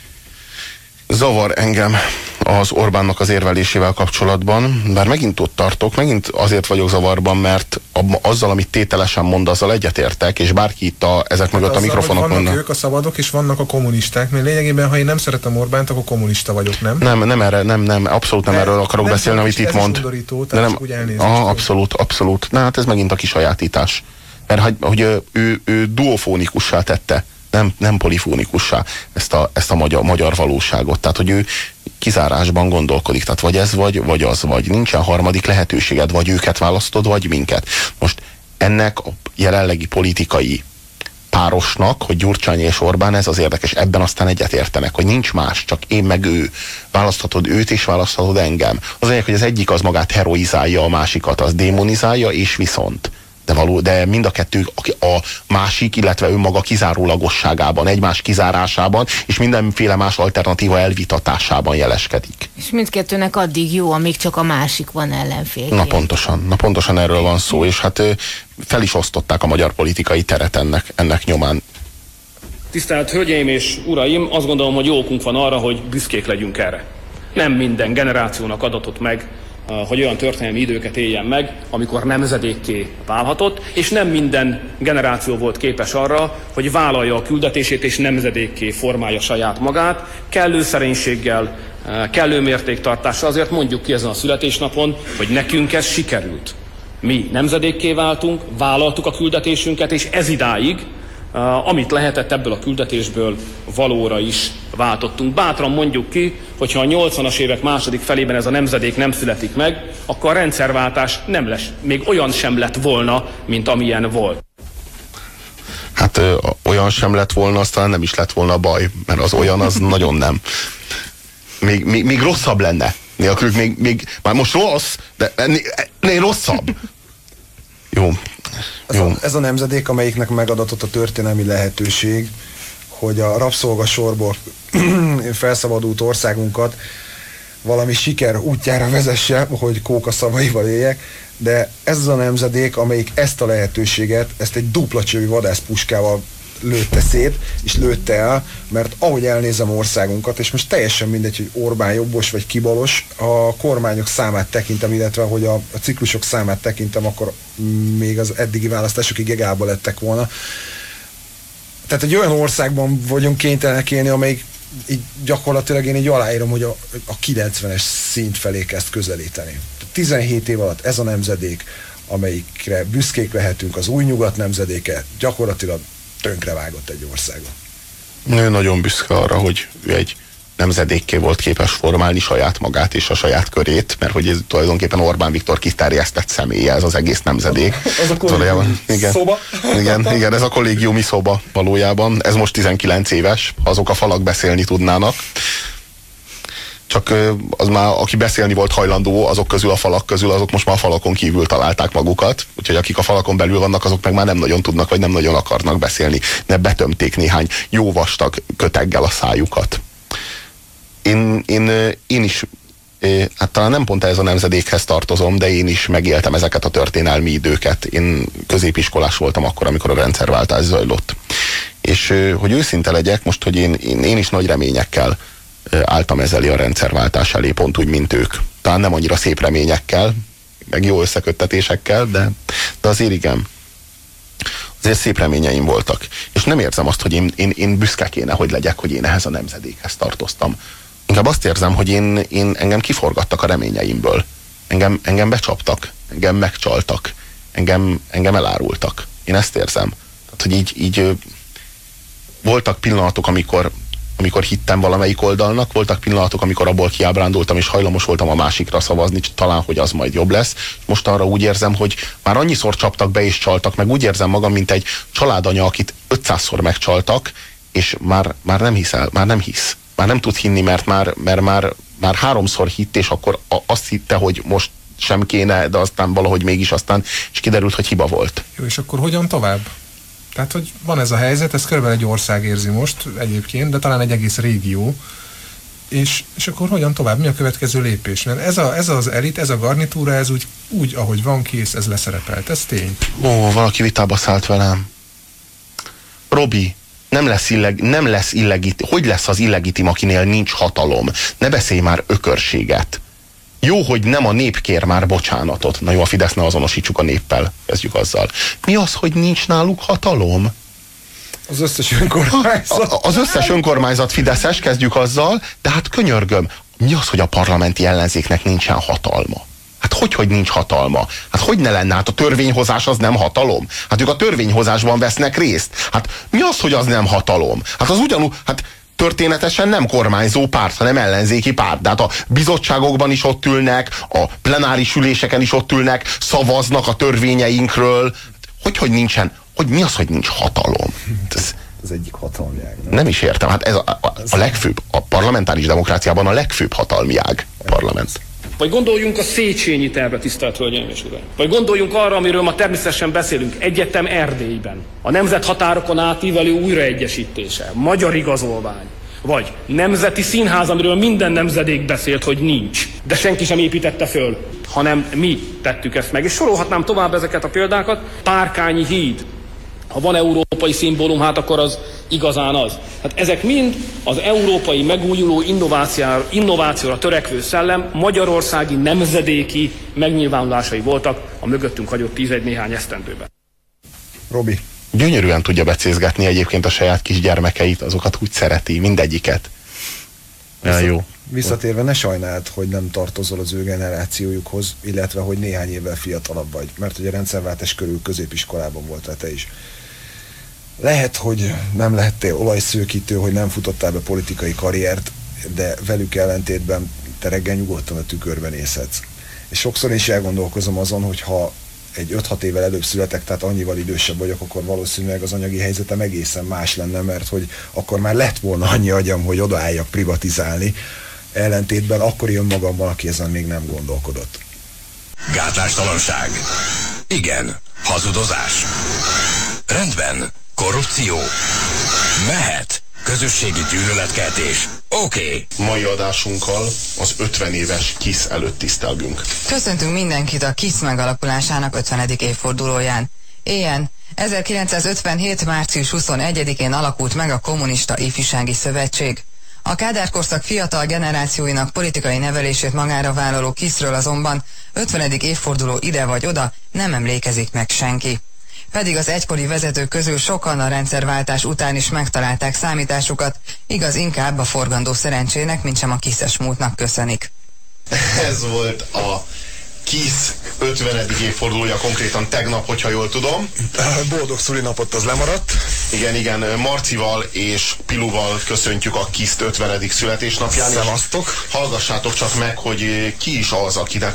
zavar engem az Orbánnak az érvelésével kapcsolatban, bár megint ott tartok, megint azért vagyok zavarban, mert azzal, amit tételesen mond, azzal egyetértek, és bárki itt ezek mögött a mikrofonok vannak ők a szabadok, és vannak a kommunisták, mert lényegében, ha én nem szeretem Orbánt, akkor kommunista vagyok, nem? Nem, abszolút nem erről akarok beszélni, amit itt mond. Undorító, de nem, abszolút. Na, hát ez megint a kisajátítás. Mert hogy ő duofónikussá tette, nem polifónikussá ezt a magyar valóságot. Tehát, hogy ő kizárásban gondolkodik. Tehát vagy ez vagy az vagy. Nincsen harmadik lehetőséged, vagy őket választod, vagy minket. Most ennek a jelenlegi politikai párosnak, hogy Gyurcsány és Orbán, ez az érdekes. Ebben aztán egyetértenek, hogy nincs más, csak én meg ő. Választhatod őt, és választhatod engem. Az egyik, hogy az egyik az magát heroizálja, a másikat az démonizálja, és viszont. De mind a kettő a másik, illetve önmaga kizárólagosságában, egymás kizárásában, és mindenféle más alternatíva elvitatásában jeleskedik. És mindkettőnek addig jó, amíg csak a másik van ellenfélként. Na pontosan erről van szó, és hát fel is osztották a magyar politikai teret ennek nyomán. Tisztelt Hölgyeim és Uraim, azt gondolom, hogy jó okunk van arra, hogy büszkék legyünk erre. Nem minden generációnak adatott meg hogy olyan történelmi időket éljen meg, amikor nemzedékké válhatott, és nem minden generáció volt képes arra, hogy vállalja a küldetését és nemzedékké formálja saját magát, kellő szerénységgel, kellő mértéktartással. Azért mondjuk ki ezen a születésnapon, hogy nekünk ez sikerült. Mi nemzedékké váltunk, vállaltuk a küldetésünket, és ez idáig, amit lehetett ebből a küldetésből valóra is váltottunk. Bátran mondjuk ki, hogyha a 80-as évek második felében ez a nemzedék nem születik meg, akkor a rendszerváltás nem lesz, még olyan sem lett volna, mint amilyen volt. Hát olyan sem lett volna, aztán nem is lett volna baj, mert az olyan, az nagyon nem. Még rosszabb lenne. Nélkülük már most rossz, de ennél rosszabb. Jó. Ez a nemzedék, amelyiknek megadatott a történelmi lehetőség, hogy a rabszolgasorból felszabadult országunkat valami siker útjára vezesse, hogy Kóka szavaival éljek, de ez az a nemzedék, amelyik ezt a lehetőséget, ezt egy dupla csövű vadászpuskával lőtte szét, és lőtte el, mert ahogy elnézem országunkat, és most teljesen mindegy, hogy Orbán jobbos vagy kibalos, a kormányok számát tekintem, illetve hogy a ciklusok számát tekintem, akkor még az eddigi választások egálba lettek volna. Tehát egy olyan országban vagyunk kénytelenek élni, amelyik így gyakorlatilag én így aláírom, hogy a 90-es szint felé kezd közelíteni. 17 év alatt ez a nemzedék, amelyikre büszkék lehetünk, az új nyugat nemzedéke, gyakorlatilag tönkrevágott egy országot. Ő nagyon büszke arra, hogy ő egy nemzedékké volt képes formálni saját magát és a saját körét, mert hogy ez tulajdonképpen Orbán Viktor kiterjesztett személye, ez az egész nemzedék. Az a kollégiumi szoba. Igen, ez a kollégiumi szoba valójában. Ez most 19 éves, azok a falak beszélni tudnának. Csak az már, aki beszélni volt hajlandó, azok közül a falak közül, azok most már a falakon kívül találták magukat, úgyhogy akik a falakon belül vannak, azok meg már nem nagyon tudnak, vagy nem nagyon akarnak beszélni. Ne betömték néhány jó vastag köteggel a szájukat. Én is, hát talán nem pont ez a nemzedékhez tartozom, de én is megéltem ezeket a történelmi időket. Én középiskolás voltam akkor, amikor a rendszerváltás zajlott. És hogy őszinte legyek, most, hogy én is nagy reményekkel álltam ezzel a rendszerváltás elé, pont úgy, mint ők. Talán nem annyira szép reményekkel, meg jó összeköttetésekkel, de azért igen. Azért szép reményeim voltak. És nem érzem azt, hogy én büszke kéne, hogy legyek, hogy én ehhez a nemzedékhez tartoztam. Inkább azt érzem, hogy engem kiforgattak a reményeimből. Engem becsaptak, engem megcsaltak, engem elárultak. Én ezt érzem. Tehát, hogy így voltak pillanatok, amikor hittem valamelyik oldalnak, voltak pillanatok, amikor abból kiábrándultam, és hajlamos voltam a másikra szavazni, talán, hogy az majd jobb lesz. Most arra úgy érzem, hogy már annyiszor csaptak be és csaltak, meg úgy érzem magam, mint egy családanya, akit 500-szor megcsaltak, és már nem hiszel, már nem hisz. Már nem tud hinni, mert már 3-szor hitt, és akkor azt hitte, hogy most sem kéne, de aztán valahogy mégis aztán, és kiderült, hogy hiba volt. Jó, és akkor hogyan tovább? Tehát, hogy van ez a helyzet, ez körülbelül egy ország érzi most egyébként, de talán egy egész régió. És akkor hogyan tovább? Mi a következő lépés? Mert ez az elit, ez a garnitúra, ez úgy ahogy van, kész, ez leszerepelt. Ez tény. Valaki vitába szállt velem. Robi, nem lesz illegitim. Hogy lesz az illegitim, akinél nincs hatalom? Ne beszélj már ökörséget. Jó, hogy nem a nép kér már bocsánatot. Na jó, a Fidesz ne azonosítsuk a néppel. Kezdjük azzal. Mi az, hogy nincs náluk hatalom? Az összes önkormányzat. Az összes önkormányzat fideszes, kezdjük azzal, de hát könyörgöm, mi az, hogy a parlamenti ellenzéknek nincsen hatalma? Hát hogy nincs hatalma? Hát hogy ne lenne? Hát a törvényhozás az nem hatalom? Hát ők a törvényhozásban vesznek részt. Hát mi az, hogy az nem hatalom? Hát az ugyanúgy, hát történetesen nem kormányzó párt, hanem ellenzéki párt. De hát a bizottságokban is ott ülnek, a plenáris üléseken is ott ülnek, szavaznak a törvényeinkről. Hogy nincsen, hogy mi az, hogy nincs hatalom? Ez egyik hatalmi ág. Nem is értem, hát ez a legfőbb, a parlamentáris demokráciában a legfőbb hatalmi ág a parlament. Vagy gondoljunk a Széchenyi tervre, tisztelt Hölgyeim és Uraim. Vagy gondoljunk arra, amiről ma természetesen beszélünk, egyetem Erdélyben. A nemzethatárokon átívelő újraegyesítése, magyar igazolvány. Vagy nemzeti színház, amiről minden nemzedék beszélt, hogy nincs. De senki sem építette föl, hanem mi tettük ezt meg. És sorolhatnám tovább ezeket a példákat. Párkányi híd, Ha van európai szimbólum, hát akkor az igazán az. Hát ezek mind az európai megújuló innovációra törekvő szellem magyarországi nemzedéki megnyilvánulásai voltak a mögöttünk hagyott 11 néhány esztendőben. Robi. Gyönyörűen tudja becézgetni egyébként a saját kisgyermekeit, azokat úgy szereti, mindegyiket. Jó. Visszatérve, ne sajnáld, hogy nem tartozol az ő generációjukhoz, illetve hogy néhány évvel fiatalabb vagy, mert hogy a rendszerváltás körül középiskolában voltál te is. Lehet, hogy nem lehettél olajszőkítő, hogy nem futottál be politikai karriert, de velük ellentétben te reggel nyugodtan a tükörben nézhetsz. És sokszor is elgondolkozom azon, hogy ha egy 5-6 évvel előbb születek, tehát annyival idősebb vagyok, akkor valószínűleg az anyagi helyzetem egészen más lenne, mert hogy akkor már lett volna annyi agyam, hogy odaálljak privatizálni. Ellentétben akkor jön magamban, aki ezen még nem gondolkodott. Gátlástalanság. Igen. Hazudozás. Rendben. Korrupció. Mehet. Közösségi gyűlöletkeltés. Oké. Mai adásunkkal az 50 éves KISZ előtt tisztelgünk. Köszöntünk mindenkit a KISZ megalakulásának 50. évfordulóján. Ilyen 1957. március 21-én alakult meg a Kommunista Ifjúsági Szövetség. A Kádár-korszak fiatal generációinak politikai nevelését magára vállaló KISZ-ről azonban 50. évforduló ide vagy oda nem emlékezik meg senki. Pedig az egykori vezetők közül sokan a rendszerváltás után is megtalálták számításukat, igaz inkább a forgandó szerencsének, mintsem a KISZ-es múltnak köszönik. Ez volt a KISZ 50. évfordulója, konkrétan tegnap, hogyha jól tudom. Boldog szülinapot az lemaradt. Igen, Marcival és Piluval köszöntjük a KISZ 50. születésnapján. Szevasztok! Hallgassátok csak meg, hogy ki is az, akinek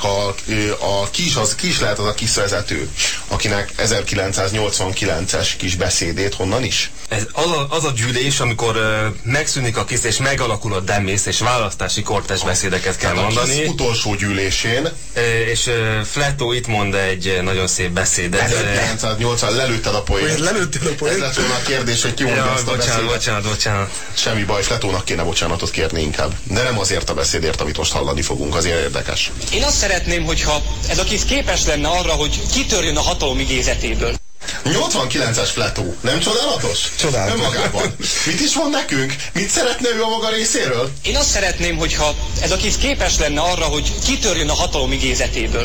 ki is lehet az a KISZ vezető, akinek 1989-es kis beszédét honnan is? Ez az a gyűlés, amikor megszűnik a KISZ és megalakul a Demész, és választási kortás beszédeket kell mondani. A KISZ utolsó gyűlésén. És Fletó itt mond egy nagyon szép beszédet. 1980 lelőtted a poént. Lelőtted a poént? Ez lett volna a kérdés, hogy ki mondja ezt a beszédet. Bocsánat. Semmi baj, Fletónak kéne bocsánatot kérni inkább. De nem azért a beszédért, amit most hallani fogunk, azért érdekes. Én azt szeretném, hogyha ez a KISZ képes lenne arra, hogy kitörjön a hatalom igézetéből. 89-es Fletó. Nem csodálatos? Csodálatos. Önmagában. Mit is mond nekünk? Mit szeretne ő a maga részéről? Én azt szeretném, hogyha ez a KISZ képes lenne arra, hogy kitörjön a hatalom igézetéből.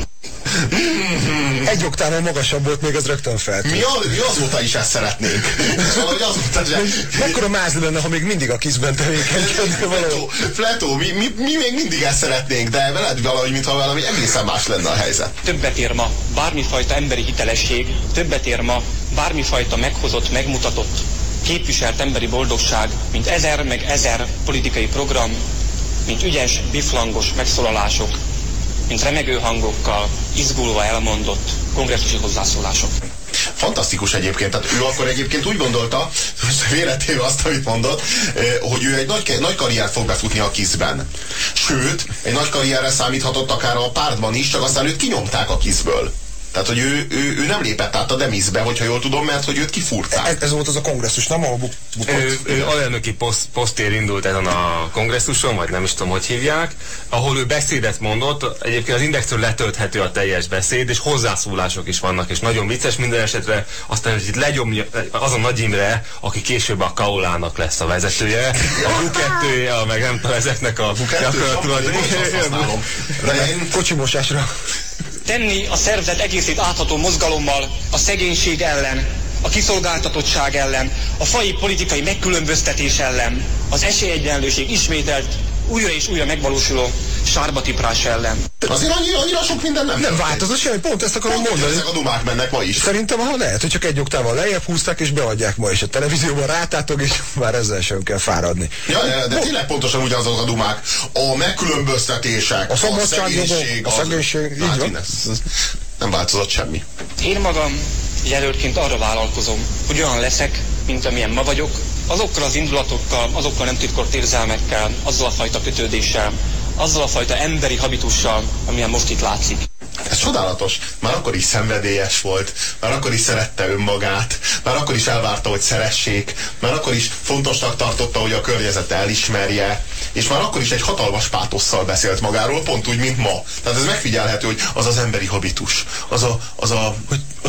Egy oktávon magasabb volt, még az rögtön feltűnt. Mi azóta is ezt szeretnénk. Valahogy azóta sem. Mekkora mázli lenne, ha még mindig a KISZ-ben tevékenykedő. Fletó, mi még mindig ezt szeretnénk, de veled valahogy, mintha valami egészen más lenne a helyzet. Többet ér ma bármifajta emberi hitelesség, többet ér ma bármifajta meghozott, megmutatott, képviselt emberi boldogság, mint ezer politikai program, mint ügyes, biflangos megszólalások, mint remegő hangokkal, izgulva elmondott kongresszusi hozzászólások. Fantasztikus egyébként, tehát ő akkor egyébként úgy gondolta, véletlenül azt, amit mondott, hogy ő egy nagy karriert fog befutni a KISZ-ben. Sőt, egy nagy karrierre számíthatott akár a pártban is, csak aztán őt kinyomták a KISZ-ből. Tehát, hogy ő nem lépett át a Demészbe, hogyha jól tudom, mert hogy őt kifúrták. Ez volt az a kongresszus, nem? Ahol ő alelnöki posztér indult ezen a kongresszuson, vagy nem is tudom, hogy hívják, ahol ő beszédet mondott. Egyébként az Indexről letölthető a teljes beszéd, és hozzászólások is vannak, és nagyon vicces minden esetre. Aztán hogy itt legyomja az a Nagy Imre, aki később a Kaolának lesz a vezetője, a Q2-je, meg nem tudom, ezeknek a kocsimosásra. Tenni a szervezet egészét átható mozgalommal a szegénység ellen, a kiszolgáltatottság ellen, a faji politikai megkülönböztetés ellen, az esélyegyenlőség ismételt, újra és újra megvalósuló sárbatiprás ellen. Azért annyira sok minden nem változott semmi, pont ezt akarom mondani. Ezek a dumák mennek ma is. Szerintem lehet, hogy csak egy oktával lejjebb húzták és beadják ma is a televízióban, rátátog, és már ezzel sem kell fáradni. Ja, de tényleg pontosan ugyanazok a dumák. A megkülönböztetések, a szabadságjogok, a szegénység, így van. Nem változott semmi. Én magam jelöltként arra vállalkozom, hogy olyan leszek, mint amilyen ma vagyok, azokkal az indulatokkal, azokkal nem titkolt érzelmekkel, azzal a fajta kötődéssel, azzal a fajta emberi habitussal, amilyen most itt látszik. Ez csodálatos. Már akkor is szenvedélyes volt, már akkor is szerette önmagát, már akkor is elvárta, hogy szeressék, már akkor is fontosnak tartotta, hogy a környezet elismerje, és már akkor is egy hatalmas pátosszal beszélt magáról, pont úgy, mint ma. Tehát ez megfigyelhető, hogy az az emberi habitus, hogy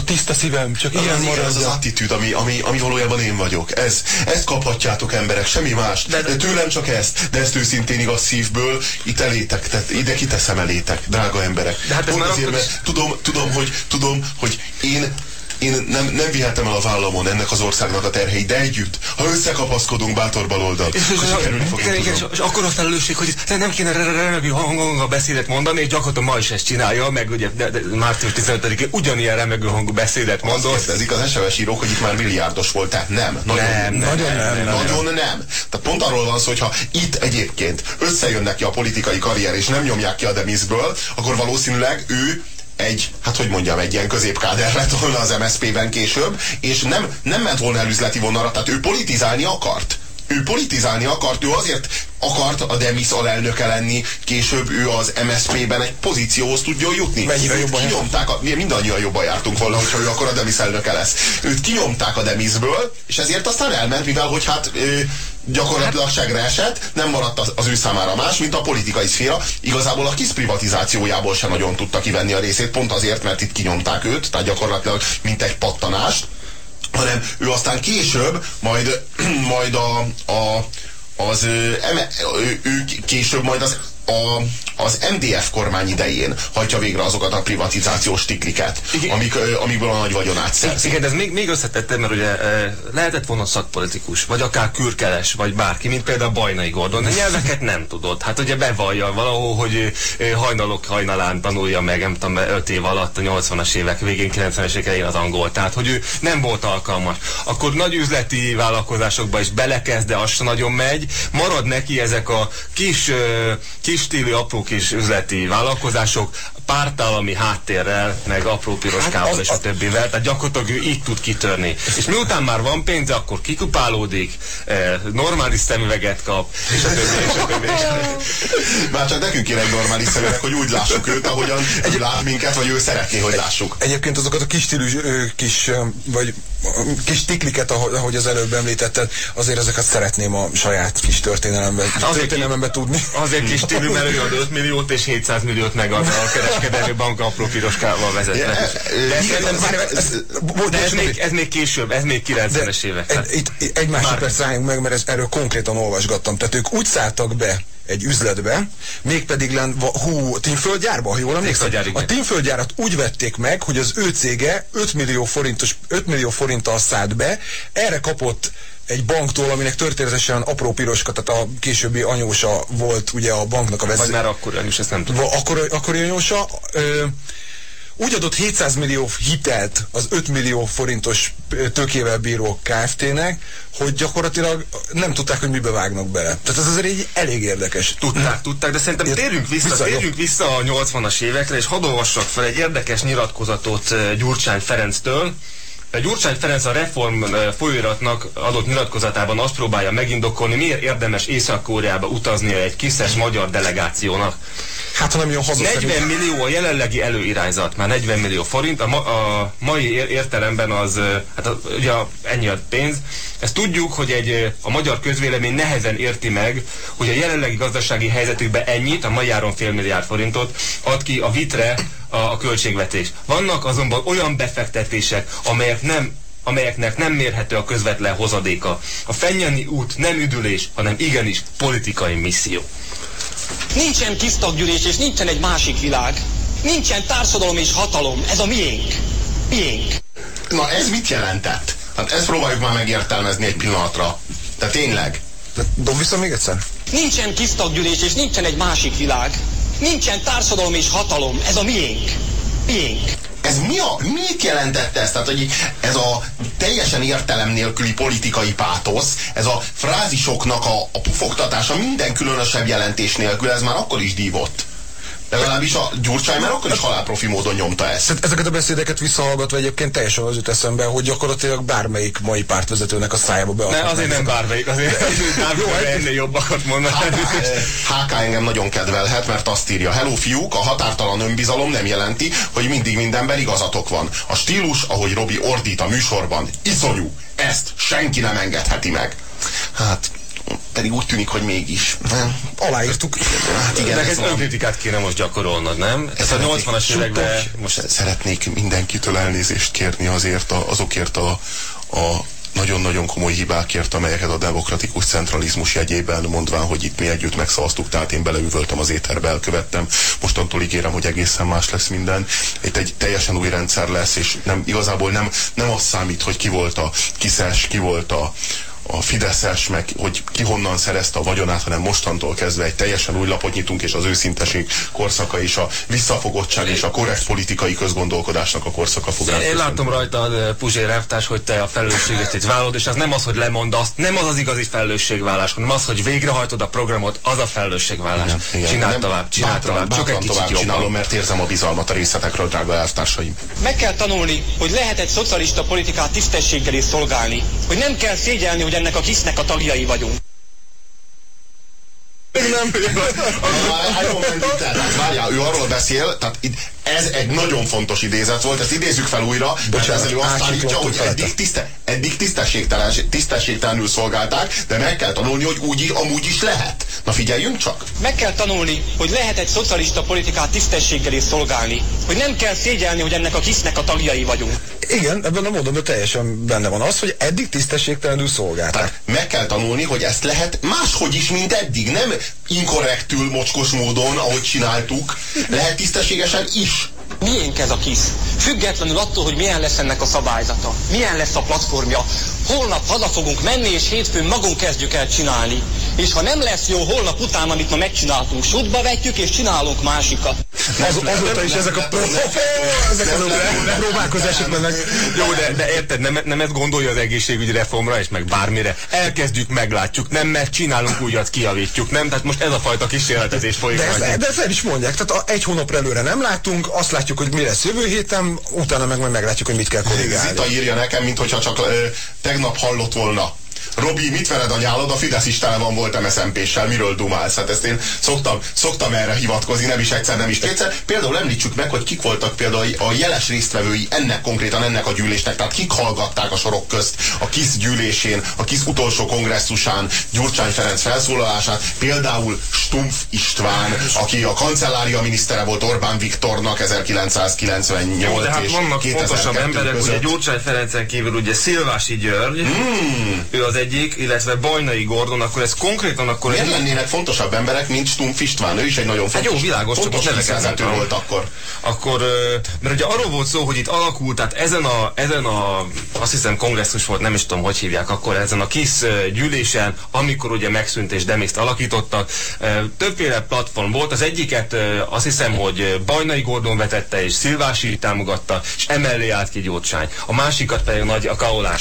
tiszta szívem, csak ilyen marad. Ez az attitűd, ami valójában én vagyok. Ezt kaphatjátok emberek, semmi más. Tőlem csak ezt, de ezt őszintén igaz szívből itt elétek, ide kiteszem elétek, drága emberek. De hát pont azért, mert tudom, hogy én nem vihetem el a vállamon ennek az országnak a terheit, de együtt, ha összekapaszkodunk, bátor baloldal, és akkor a felelősség, hogy nem kéne remegő hangon a beszédet mondani, és gyakorlatilag ma is ezt csinálja, meg ugye március 15-én ugyanilyen remegő hangú beszédet mondott. Azt kérdezik az SMS írók, hogy itt már milliárdos volt, tehát nem. Nagyon nem. Tehát pont arról van szó, hogyha itt egyébként összejön neki a politikai karrier, és nem nyomják ki a Demisből, akkor valószínűleg ő egy ilyen középkáder lett volna az MSZP-ben később, és nem ment volna el üzleti vonalra, tehát ő politizálni akart. Ő azért akart a Demis alelnöke lenni, később ő az MSZP-ben egy pozícióhoz tudjon jutni. Mennyire jobban kinyomták, mindannyian jobban jártunk volna, hogyha ő akkor a Demis elnöke lesz. Őt kinyomták a Demisből, és ezért aztán elment, mivel hogy gyakorlatilag segre esett, nem maradt az ő számára más, mint a politikai szféra. Igazából a KISZ privatizációjából sem nagyon tudta kivenni a részét, pont azért, mert itt kinyomták őt, tehát gyakorlatilag mint egy pattanást, hanem ő aztán később később majd az MDF kormány idején hajtja végre azokat a privatizációs tikliket, amikből a nagy vagyonát szerzi. Igen, ez még összetettem, mert ugye lehetett volna szakpolitikus, vagy akár Kürkeles, vagy bárki, mint például Bajnai Gordon, de nyelveket nem tudott. Hát ugye bevallja valahol, hogy hajnalok hajnalán tanulja meg, nem tudom, 5 év alatt a 80-as évek végén, 90-es évek elején az angol. Tehát, hogy ő nem volt alkalmas. Akkor nagy üzleti vállalkozásokba is belekezd, de az sem nagyon megy. Marad neki ezek a kis stílű, apró kis üzleti vállalkozások, pártállami háttérrel, meg apró piroskával és a többivel, tehát gyakorlatilag ő így tud kitörni. És miután már van pénze, akkor kikupálódik, normális szemüveget kap, és a többi. Már csak nekünk kéne egy normális szemüveg, hogy úgy lássuk őt, ahogyan lát minket, vagy ő szeretné, hogy lássuk. Egyébként azokat a kis stílű, kis tikliket, ahogy az előbb említetted, azért ezeket szeretném a saját kis történelemben tudni. Azért kis stílű, mert ő ad 5 milliót és 700 milliót megad a kereskedelmi bank apró piroskával vezetve. De ez még később, ez még 90-es évek. Itt egy másodperc rájunk meg, mert erről konkrétan olvasgattam. Tehát ők úgy szálltak be egy üzletbe, mégpedig Tinföldgyárba, ha jól emlékszem. A Tinföldgyárat úgy vették meg, hogy az ő cége 5 millió forinttal szállt be, erre kapott egy banktól, aminek történetesen apró piroska, tehát a későbbi anyósa volt ugye a banknak a Vagy már akkor anyós, ezt nem tudom. Akkori anyósa. Úgy adott 700 millió hitelt az 5 millió forintos tőkével bíró Kft-nek, hogy gyakorlatilag nem tudták, hogy mibe vágnak bele. Tehát ez azért így elég érdekes. Tudták, de szerintem térjünk vissza a 80-as évekre, és hadd olvassak fel egy érdekes nyilatkozatot Gyurcsány Ferenctől. Gyurcsány Ferenc a Reform folyóiratnak adott nyilatkozatában azt próbálja megindokolni, miért érdemes Észak-Koreába utaznia egy kiszes magyar delegációnak. Hát, ha nem jön haza 40 millió a jelenlegi előirányzat, már 40 millió forint, a mai értelemben az, ugye ennyi a pénz. Ezt tudjuk, hogy a magyar közvélemény nehezen érti meg, hogy a jelenlegi gazdasági helyzetükben ennyit, a mai áron fél milliárd forintot ad ki a vitre a költségvetés. Vannak azonban olyan befektetések, amelyeknek nem mérhető a közvetlen hozadéka. A Fennyeni út nem üdülés, hanem igenis politikai misszió. Nincsen tisztaggyűlés és nincsen egy másik világ. Nincsen társadalom és hatalom. Ez a miénk. Miénk. Na ez mit jelentett? Hát ezt próbáljuk már megértelmezni egy pillanatra. De tényleg. Dob vissza még egyszer. Nincsen tisztaggyűlés és nincsen egy másik világ. Nincsen társadalom és hatalom. Ez a miénk. Miénk. Ez mit jelentett ez? Tehát, hogy ez a teljesen értelem nélküli politikai pátosz, ez a frázisoknak a pufogtatása minden különösebb jelentés nélkül, ez már akkor is dívott. Legalábbis a Gyurcsány már akkor is halálprofi módon nyomta ezt. Ezeket a beszédeket visszahallgatva egyébként teljesen az jut eszembe, hogy gyakorlatilag bármelyik mai pártvezetőnek a szájába beadhatnak. Ne, azért nem bármelyik, azért ennél jobbakat mondani. HK engem nagyon kedvelhet, mert azt írja: hello fiúk, a határtalan önbizalom nem jelenti, hogy mindig mindenben igazatok van. A stílus, ahogy Robi ordít a műsorban, iszonyú. Ezt senki nem engedheti meg. Hát pedig úgy tűnik, hogy mégis. Aláírtuk. Hát igen, neked önkritikát kéne most gyakorolnod, nem? Ez a 80-as években most... Szeretnék mindenkitől elnézést kérni azokért a nagyon-nagyon komoly hibákért, amelyeket a demokratikus centralizmus jegyében, mondván, hogy itt mi együtt megszavaztuk, tehát én beleüvöltem az éterbe, elkövettem. Mostantól ígérem, hogy egészen más lesz minden. Itt egy teljesen új rendszer lesz, és igazából nem az számít, hogy ki volt a Kiszes, ki volt a fideszes, meg hogy ki honnan szerezte a vagyonát, hanem mostantól kezdve egy teljesen új lapot nyitunk, és az őszinteség korszaka és a visszafogottság és a korrekt politikai közgondolkodásnak a korszaka fog rá. Én látom rajta, Puzsér elvtárs, hogy te a felelősséget itt vállalod, és az nem az, hogy lemondasz, nem az az igazi felelősségvállás, hanem az, hogy végrehajtod a programot, az a felelősségvállás. Csináld tovább, csak egy kicsit csinálom, mert érzem a bizalmat a részletekről, drága elvtársaim. Meg kell tanulni, hogy lehet egy szocialista politikát tisztességgel is szolgálni, hogy nem kell szégyelni, hogy ennek a KISZ-nek a tagjai vagyunk. Várjál, ő arról beszél, tehát ez egy nagyon fontos idézet volt, ezt idézzük fel újra, mert ezzel ő azt állítja, hogy eddig tisztességtelenül szolgálták, de meg kell tanulni, hogy amúgy is lehet. Na figyeljünk csak! Meg kell tanulni, hogy lehet egy szocialista politikát tisztességgel is szolgálni, hogy nem kell szégyelni, hogy ennek a KISZ-nek a tagjai vagyunk. Igen, ebben a módonban teljesen benne van az, hogy eddig tisztességtelenül szolgálták. Meg kell tanulni, hogy ezt lehet máshogy is, mint eddig, nem inkorrektül, mocskos módon, ahogy csináltuk, lehet tisztességesen is. Miénk ez a KISZ? Függetlenül attól, hogy milyen lesz ennek a szabályzata, milyen lesz a platformja. Holnap haza fogunk menni, és hétfőn magunk kezdjük el csinálni. És ha nem lesz jó holnap után, amit ma megcsináltunk, sútba vetjük, és csinálunk másikat. Azóta is ezek a próbálkozások mennek. Jó, de érted, nem ezt gondolja az egészségügyi reformra, és meg bármire. Elkezdjük, meglátjuk, nem, mert csinálunk újat, kijavítjuk, nem? Tehát most ez a fajta kísérletezés folyik. De ezt el is mondják, tehát egy hónapra előre nem látunk, azt látjuk, hogy mi lesz jövő héten, utána meg majd meglátjuk, hogy mit kell korrigálni. Zita írja nekem, mintha csak tegnap hallott volna. Robi, mit vered a nyálad? A Fidesz is tele van volt MSZMP-ssel, miről dumálsz? Hát ezt én szoktam erre hivatkozni, nem is egyszer, nem is kétszer. Például említsük meg, hogy kik voltak például a jeles résztvevői konkrétan ennek a gyűlésnek, tehát kik hallgatták a sorok közt a KISZ gyűlésén, a KISZ utolsó kongresszusán Gyurcsány Ferenc felszólalását, például Stumpf István, aki a kancellária minisztere volt Orbán Viktornak 1998 jó, de hát és vannak 2002 fontosabb emberek, között. ugye Gyurcsány Ferencen kívül ugye Szilvási György, ő az egyik, illetve Bajnai Gordon, akkor ez konkrétan akkor... Miért lennének fontosabb emberek, mint Stumpf István? Ő is egy nagyon fontos, jó, világos, fontos vezető volt akkor. Akkor, mert ugye arról volt szó, hogy itt alakult, tehát ezen a azt hiszem kongresszus volt, nem is tudom, hogy hívják akkor, ezen a KISZ gyűlésen, amikor ugye megszűnt és Demiszt alakítottak, többféle platform volt, az egyiket azt hiszem, hogy Bajnai Gordon vetette és Szilvási támogatta, és emellé állt ki Gyurcsány. A másikat pedig a Kaolás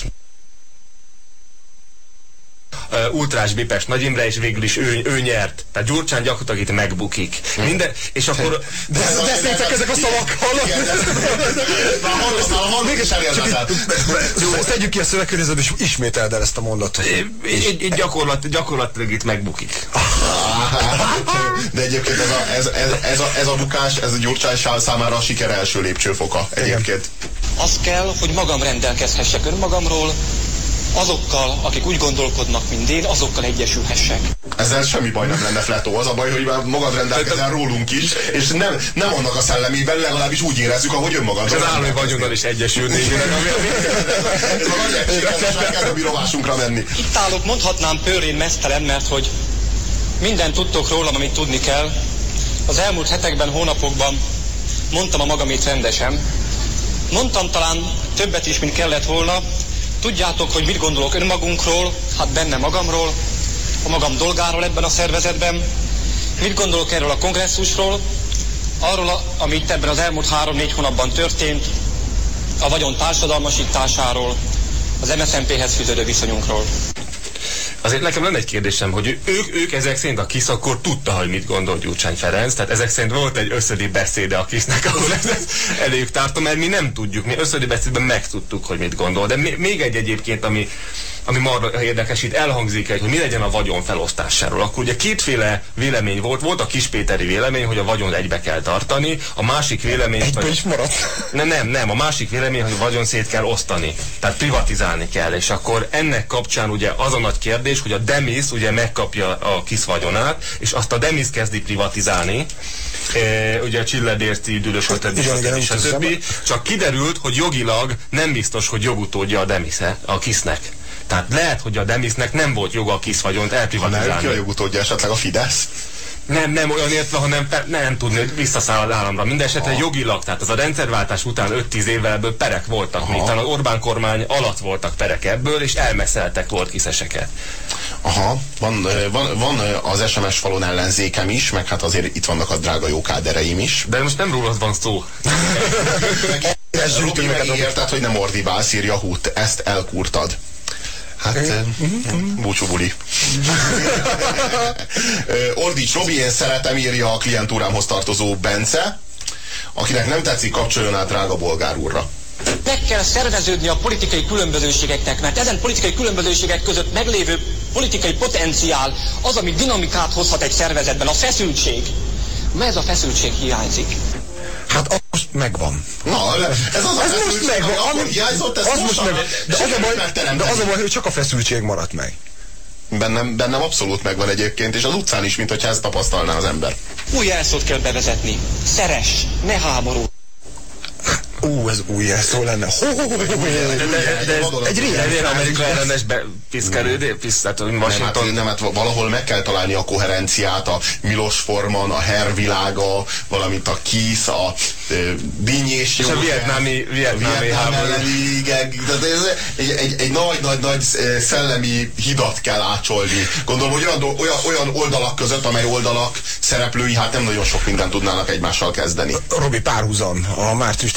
Ultrás Bipes Nagy Imre, és végül is ő nyert. Tehát Gyurcsány gyakorlatilag itt megbukik. Minden, és akkor... De ezek a szavak, hallod? Tegyük ki a szövegkörnyezetbe, és ismételd el ezt a mondatot. Gyakorlatilag itt megbukik. De egyébként ez a bukás, ez a Gyurcsány számára a siker első lépcsőfoka egyébként. Az kell, hogy magam rendelkezhessek önmagamról, azokkal, akik úgy gondolkodnak, mint én, azokkal egyesülhessek. Ezzel semmi baj nem lenne, Fletó. Az a baj, hogy már magad rendelkezel rólunk is, és nem annak a szellemében, legalábbis úgy érezzük, ahogy önmagad. És az állami vagyonnal is egyesülni. Ez a nagy egységes, meg kell a mi rovásunkra menni. Itt állok, mondhatnám pőrén meztelen, mert hogy mindent tudtok rólam, amit tudni kell. Az elmúlt hetekben, hónapokban mondtam a magamét rendesen. Mondtam talán többet is, mint kellett volna. Tudjátok, hogy mit gondolok önmagunkról, hát benne magamról, a magam dolgáról ebben a szervezetben. Mit gondolok erről a kongresszusról, arról, amit ebben az elmúlt 3-4 hónapban történt, a vagyon társadalmasításáról, az MSZMP-hez fűződő viszonyunkról. Azért nekem lenne egy kérdésem, hogy ők ezek szerint a KISZ akkor tudta, hogy mit gondol Gyurcsány Ferenc, tehát ezek szerint volt egy összödi beszéde a KISZ-nek, ahol ezt eléjük tárta, mert mi nem tudjuk, mi összödi beszédben megtudtuk, hogy mit gondol. De még egy egyébként, ami ami marra érdekes, itt elhangzik hogy mi legyen a vagyon felosztásáról. Akkor ugye kétféle vélemény volt. Volt a kispéteri vélemény, hogy a vagyon egybe kell tartani, a másik vélemény... Egybe is maradt? Nem, a másik vélemény, hogy a vagyon szét kell osztani. Tehát privatizálni kell, és akkor ennek kapcsán ugye az a nagy kérdés, hogy a Demis ugye megkapja a KISZ vagyonát, és azt a Demis kezdi privatizálni, ugye a Csilledérci üdülő, stb. Csak kiderült, hogy jogilag nem biztos, hogy jogutódja a Demis-e, a KISZ-nek. Tehát lehet, hogy a Demisnek nem volt joga a KISZ vagyont elprivatizálni. Nem, ki a jogutódja, esetleg a Fidesz? Nem olyan értve, hanem nem tudni, hogy visszaszáll az államra. Mindenesetre jogilag, tehát az a rendszerváltás után 5-10 évvel ebből perek voltak, még talán az Orbán kormány alatt voltak perek ebből, és elmeszeltek volt kiszeseket. Aha, van az SMS falon ellenzékem is, meg hát azért itt vannak a drága jó kádereim is. De most nem rólad van szó. Robi megígérted, hogy nem ordibálsz, írja Hut. Ezt elkurtad. Hát, búcsú buli. Ordíts Robi, én szeretem, írja a klientúrámhoz tartozó Bence. Akinek nem tetszik, kapcsoljon át drága bolgár úrra. Meg kell szerveződni a politikai különbözőségeknek, mert ezen politikai különbözőségek között meglévő politikai potenciál az, ami dinamikát hozhat egy szervezetben, a feszültség. Ez a feszültség hiányzik. Hát az most megvan. Na, ez az a feszültség, megvan. ami akkor hiányzott, ez most meg. De az a baj, hogy csak a feszültség maradt meg. Bennem abszolút megvan egyébként, és az utcán is, mint hogyha ezt tapasztalná az ember. Új jelszót kell bevezetni. Szeress, ne háború. Ez új jelszó lenne. De egy régen Amerika ellenes Washington. Nem, hát valahol meg kell találni a koherenciát, a Milos Forman, a Herr világa, valamint a KISZ, a dinnyés és a vietnámi elleni, egy nagy szellemi hidat kell ácsolni. Gondolom, hogy olyan oldalak között, amely oldalak szereplői hát nem nagyon sok mindent tudnának egymással kezdeni. Robi, párhuzam a március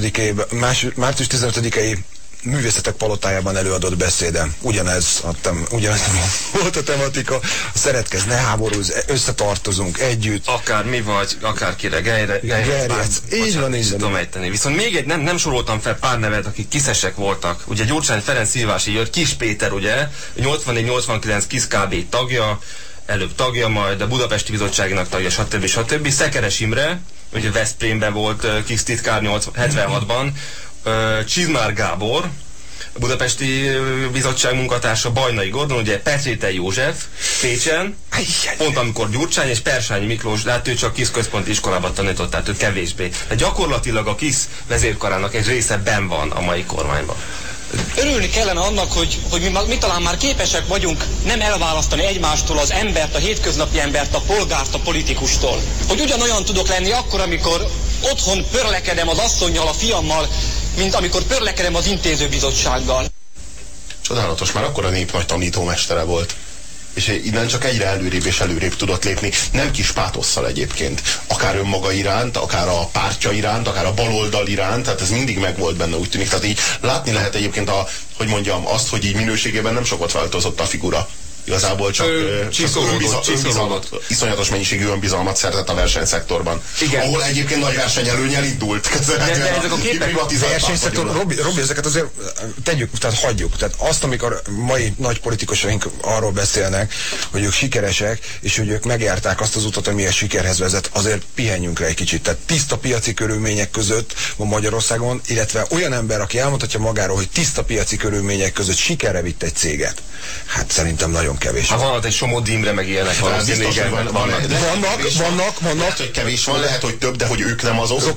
15-i Művészetek Palotájában előadott beszédem. Ugyanez volt a tematika. Szeretkezz, ne háborúzz, összetartozunk együtt. Akár mi vagy, akár kire gerjedsz. Így van. Viszont még egy, nem soroltam fel pár nevet, akik kiszesek voltak. Ugye Gyurcsány Ferenc Szilvási jött, Kis Péter ugye, 84-89 KISZ KB tagja, előbb tagja, majd a Budapesti Bizottságnak tagja, stb. Szekeres Imre, ugye Veszprémben volt KISZ titkár 76-ban, Csizmár Gábor, a Budapesti Bizottság munkatársa, Bajnai Gordon, ugye Petrétei József, Pécsen, pont amikor Gyurcsány és Persányi Miklós, de hát ő csak KISZ központi iskolában tanított, tehát ő kevésbé. De gyakorlatilag a KISZ vezérkarának egy része benn van a mai kormányban. Örülni kellene annak, hogy mi talán már képesek vagyunk nem elválasztani egymástól az embert, a hétköznapi embert, a polgárt, a politikustól. Hogy ugyanolyan tudok lenni akkor, amikor otthon pörlekedem az asszonnyal, a fiammal, mint amikor pörlekedem az intézőbizottsággal. Csodálatos, már akkor a nép nagy tanítómestere volt. És innen csak egyre előrébb és előrébb tudott lépni, nem kis pátosszal egyébként. Akár önmaga iránt, akár a pártja iránt, akár a baloldal iránt, tehát ez mindig megvolt benne, úgy tűnik. Tehát így látni lehet egyébként azt, hogy így minőségében nem sokat változott a figura. Igazából csak iszonyatos mennyiségű önbizalmat szerzett a versenyszektorban. Igen. Ahol egyébként nagy versenyelőnnyel indult. De ezek a képek a versenyszektor, Robi, ezeket azért tegyük, tehát hagyjuk. Tehát azt, amikor mai nagy politikusaink arról beszélnek, hogy ők sikeresek, és hogy ők megjárták azt az utat, ami a sikerhez vezet, azért pihenjünk rá egy kicsit. Tehát tiszta piaci körülmények között van Magyarországon, illetve olyan ember, aki elmondhatja magáról, hogy tiszta piaci körülmények között sikerre vitt egy céget. Hát szerintem nagyon kevés. Hát van egy Somó Imre meg ilyenek valószínűleg. Vannak. Lehet, hogy kevés van, lehet, hogy több, de hogy ők nem azok.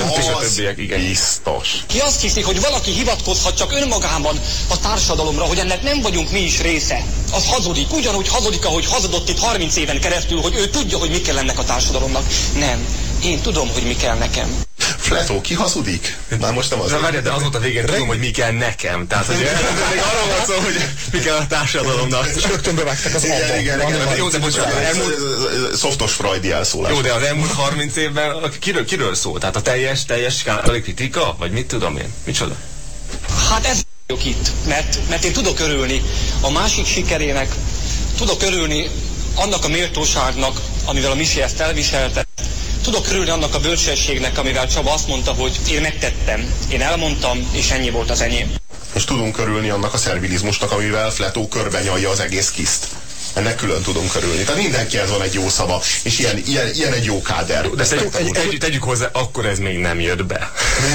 Biztos. Ki azt hiszi, hogy valaki hivatkozhat csak önmagában a társadalomra, hogy ennek nem vagyunk mi is része. Az hazudik. Ugyanúgy hazudik, ahogy hazudott itt 30 éven keresztül, hogy ő tudja, hogy mi kell ennek a társadalomnak. Nem. Én tudom, hogy mi kell nekem. Fletó, ki hazudik? Már most nem az. De az volt a végén, tudom, hogy mi kell nekem. Tehát, hogy még arról van szó, hogy mi kell a társadalomnak. És rögtön bevágták az abban. Igen. Jó, de bocsánat, szoftos freudi elszólás. Jó, de az elmúlt 30 évben kiről szól? Tehát a teljes kritika? Vagy mit tudom én? Micsoda? Hát ez vagyok itt, mert én tudok örülni a másik sikerének, tudok örülni annak a méltóságnak, amivel a Misi ezt elviselte. Tudok örülni annak a bölcsességnek, amivel Csaba azt mondta, hogy én megtettem, én elmondtam, és ennyi volt az enyém. És tudunk örülni annak a szervilizmusnak, amivel Fletó körbenyalja az egész KISZ-t. Ennek külön tudunk örülni. Tehát mindenkihez van egy jó szava, és ilyen egy jó káder. De tegyük hozzá, akkor ez még nem jött be.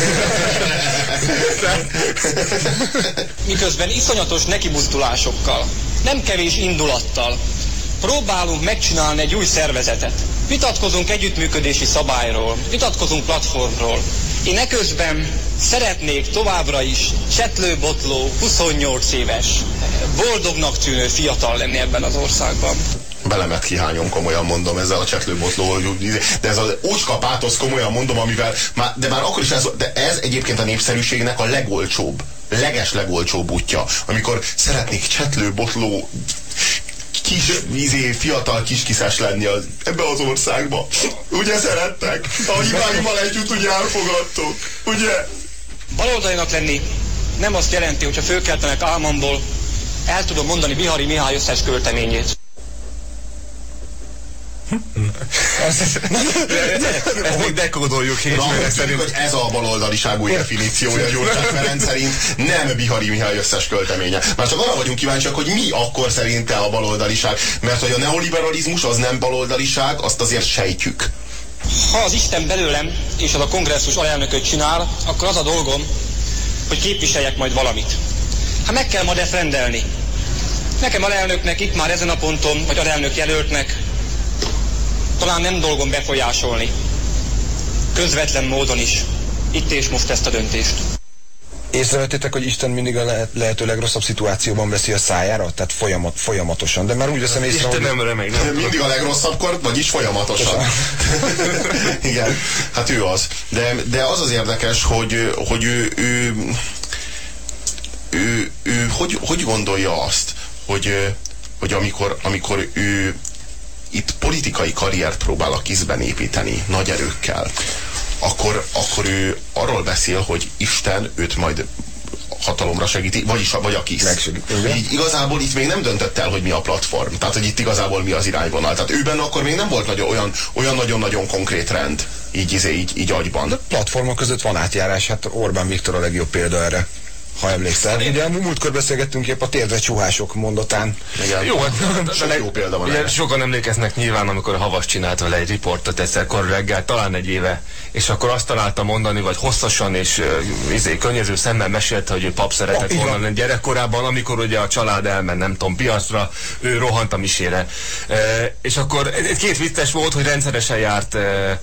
Miközben iszonyatos nekimozdulásokkal, nem kevés indulattal próbálunk megcsinálni egy új szervezetet. Vitatkozunk együttműködési szabályról, vitatkozunk platformról. Én eközben szeretnék továbbra is csetlőbotló, 28 éves, boldognak tűnő fiatal lenni ebben az országban. Belemet kihányom, komolyan mondom, ezzel a csetlőbotló, de ez az ócska pátosz, komolyan mondom, amivel, de már akkor is de ez egyébként a népszerűségnek a legolcsóbb, legolcsóbb útja, amikor szeretnék csetlőbotló, fiatal kiskiszes lenni ebbe az országba. Ugye szerettek? A hibáimmal együtt ugye elfogadtok, ugye? Baloldalinak lenni nem azt jelenti, hogyha fölkeltenek álmomból, el tudom mondani Bihari Mihály összes költeményét. Ezt még dekódoljuk szerint, hogy ez a baloldaliság új definíciója Gyurcsány Ferenc szerint, nem Bihari Mihály összes költeménye. Már csak arra vagyunk kíváncsiak, hogy mi akkor szerinte a baloldaliság, mert hogy a neoliberalizmus az nem baloldaliság, azt azért sejtjük. Ha az Isten belőlem és az a kongresszus alelnököt csinál, akkor az a dolgom, hogy képviseljek majd valamit. Hát meg kell majd ezt rendelni. Nekem alelnöknek itt már ezen a ponton, vagy alelnök jelöltnek talán nem dolgom befolyásolni. Közvetlen módon is. Itt és most ezt a döntést. Észrevettétek, hogy Isten mindig a lehető legrosszabb szituációban veszi a szájára? Tehát folyamatosan. De már úgy veszem észre, Isten nem remeg, nem. Mindig a legrosszabbkor, vagyis folyamatosan. Igen, hát ő az. De az az érdekes, hogy ő hogy gondolja azt, hogy amikor ő itt politikai karriert próbál a KISZ-ben építeni nagy erőkkel, akkor ő arról beszél, hogy Isten őt majd hatalomra segíti, vagy a KISZ. Így igazából itt még nem döntött el, hogy mi a platform. Tehát, hogy itt igazából mi az irányvonal. Tehát őben akkor még nem volt olyan nagyon-nagyon konkrét rend így agyban. De platformok között van átjárás, hát Orbán Viktor a legjobb példa erre. Ha emlékszel. Ugye a múltkor beszélgettünk épp a térdre csúhások mondatán. Igen. Jó, hát jó példa van. Ugye, sokan emlékeznek nyilván, amikor a Havas csinált vele egy riportot egyszer kor reggel, talán egy éve, és akkor azt találta mondani, vagy hosszasan és könnyező szemmel mesélte, hogy ő pap szeretett volna lenni gyerekkorában, amikor ugye a család elment, nem tudom, piacra, ő rohant a misére. És akkor két vicces volt, hogy rendszeresen járt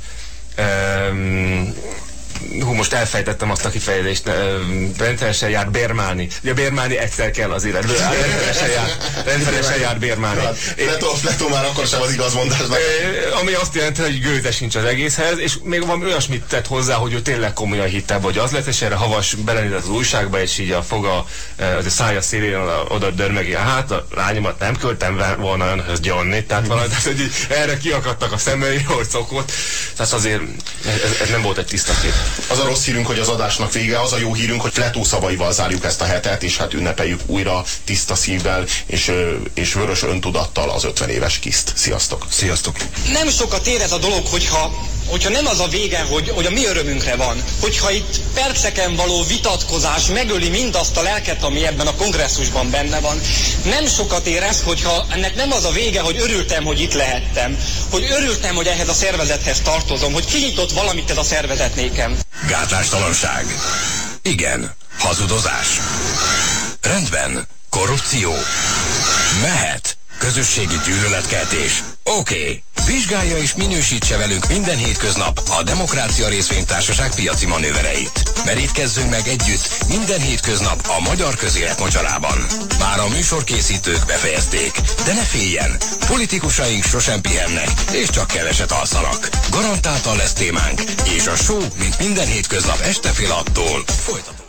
most elfejtettem azt a kifejezést, rendszeresen jár bérmálni. Ugye bérmálni egyszer kell az életből. Rendszeresen jár bérmálni. Letó már akkor sem az igazmondásnak. Ami azt jelenti, hogy gőze sincs az egészhez, és még van olyasmit tett hozzá, hogy ő tényleg komolyan hitte, hogy az lett, és erre Havas belenézett az újságba, és így a foga, az a szája szélén oda dörmegi, hát a lányomat nem küldtem volna önhöz gyonni, tehát valahogy, hogy így erre kiakadtak a szemei, hogy szokott. Tehát azért ez nem volt egy tiszta kép. Az a rossz hírünk, hogy az adásnak vége, az a jó hírünk, hogy Fletó szavaival zárjuk ezt a hetet, és hát ünnepeljük újra tiszta szívvel és vörös öntudattal az 50 éves KISZ-t. Sziasztok! Sziasztok! Nem sokat ér ez a dolog, hogyha nem az a vége, hogy a mi örömünkre van, hogyha itt perceken való vitatkozás megöli mindazt a lelket, ami ebben a kongresszusban benne van. Nem sokat ér ez, hogyha ennek nem az a vége, hogy örültem, hogy itt lehettem, hogy örültem, hogy ehhez a szervezethez tartozom, hogy kinyitott valamit ez a szervezet nékem. Gátlástalanság. Igen. Hazudozás. Rendben. Korrupció. Mehet. Közösségi gyűlöletkeltés. Oké. Vizsgálja és minősítse velünk minden hétköznap a Demokrácia Részvénytársaság piaci manővereit. Merítkezzünk meg együtt minden hétköznap a magyar közélet mocsarában. Már a műsorkészítők befejezték, de ne féljen, politikusaink sosem pihennek, és csak keveset alszanak. Garantáltan lesz témánk, és a show, mint minden hétköznap este fél 6-tól folytatódik.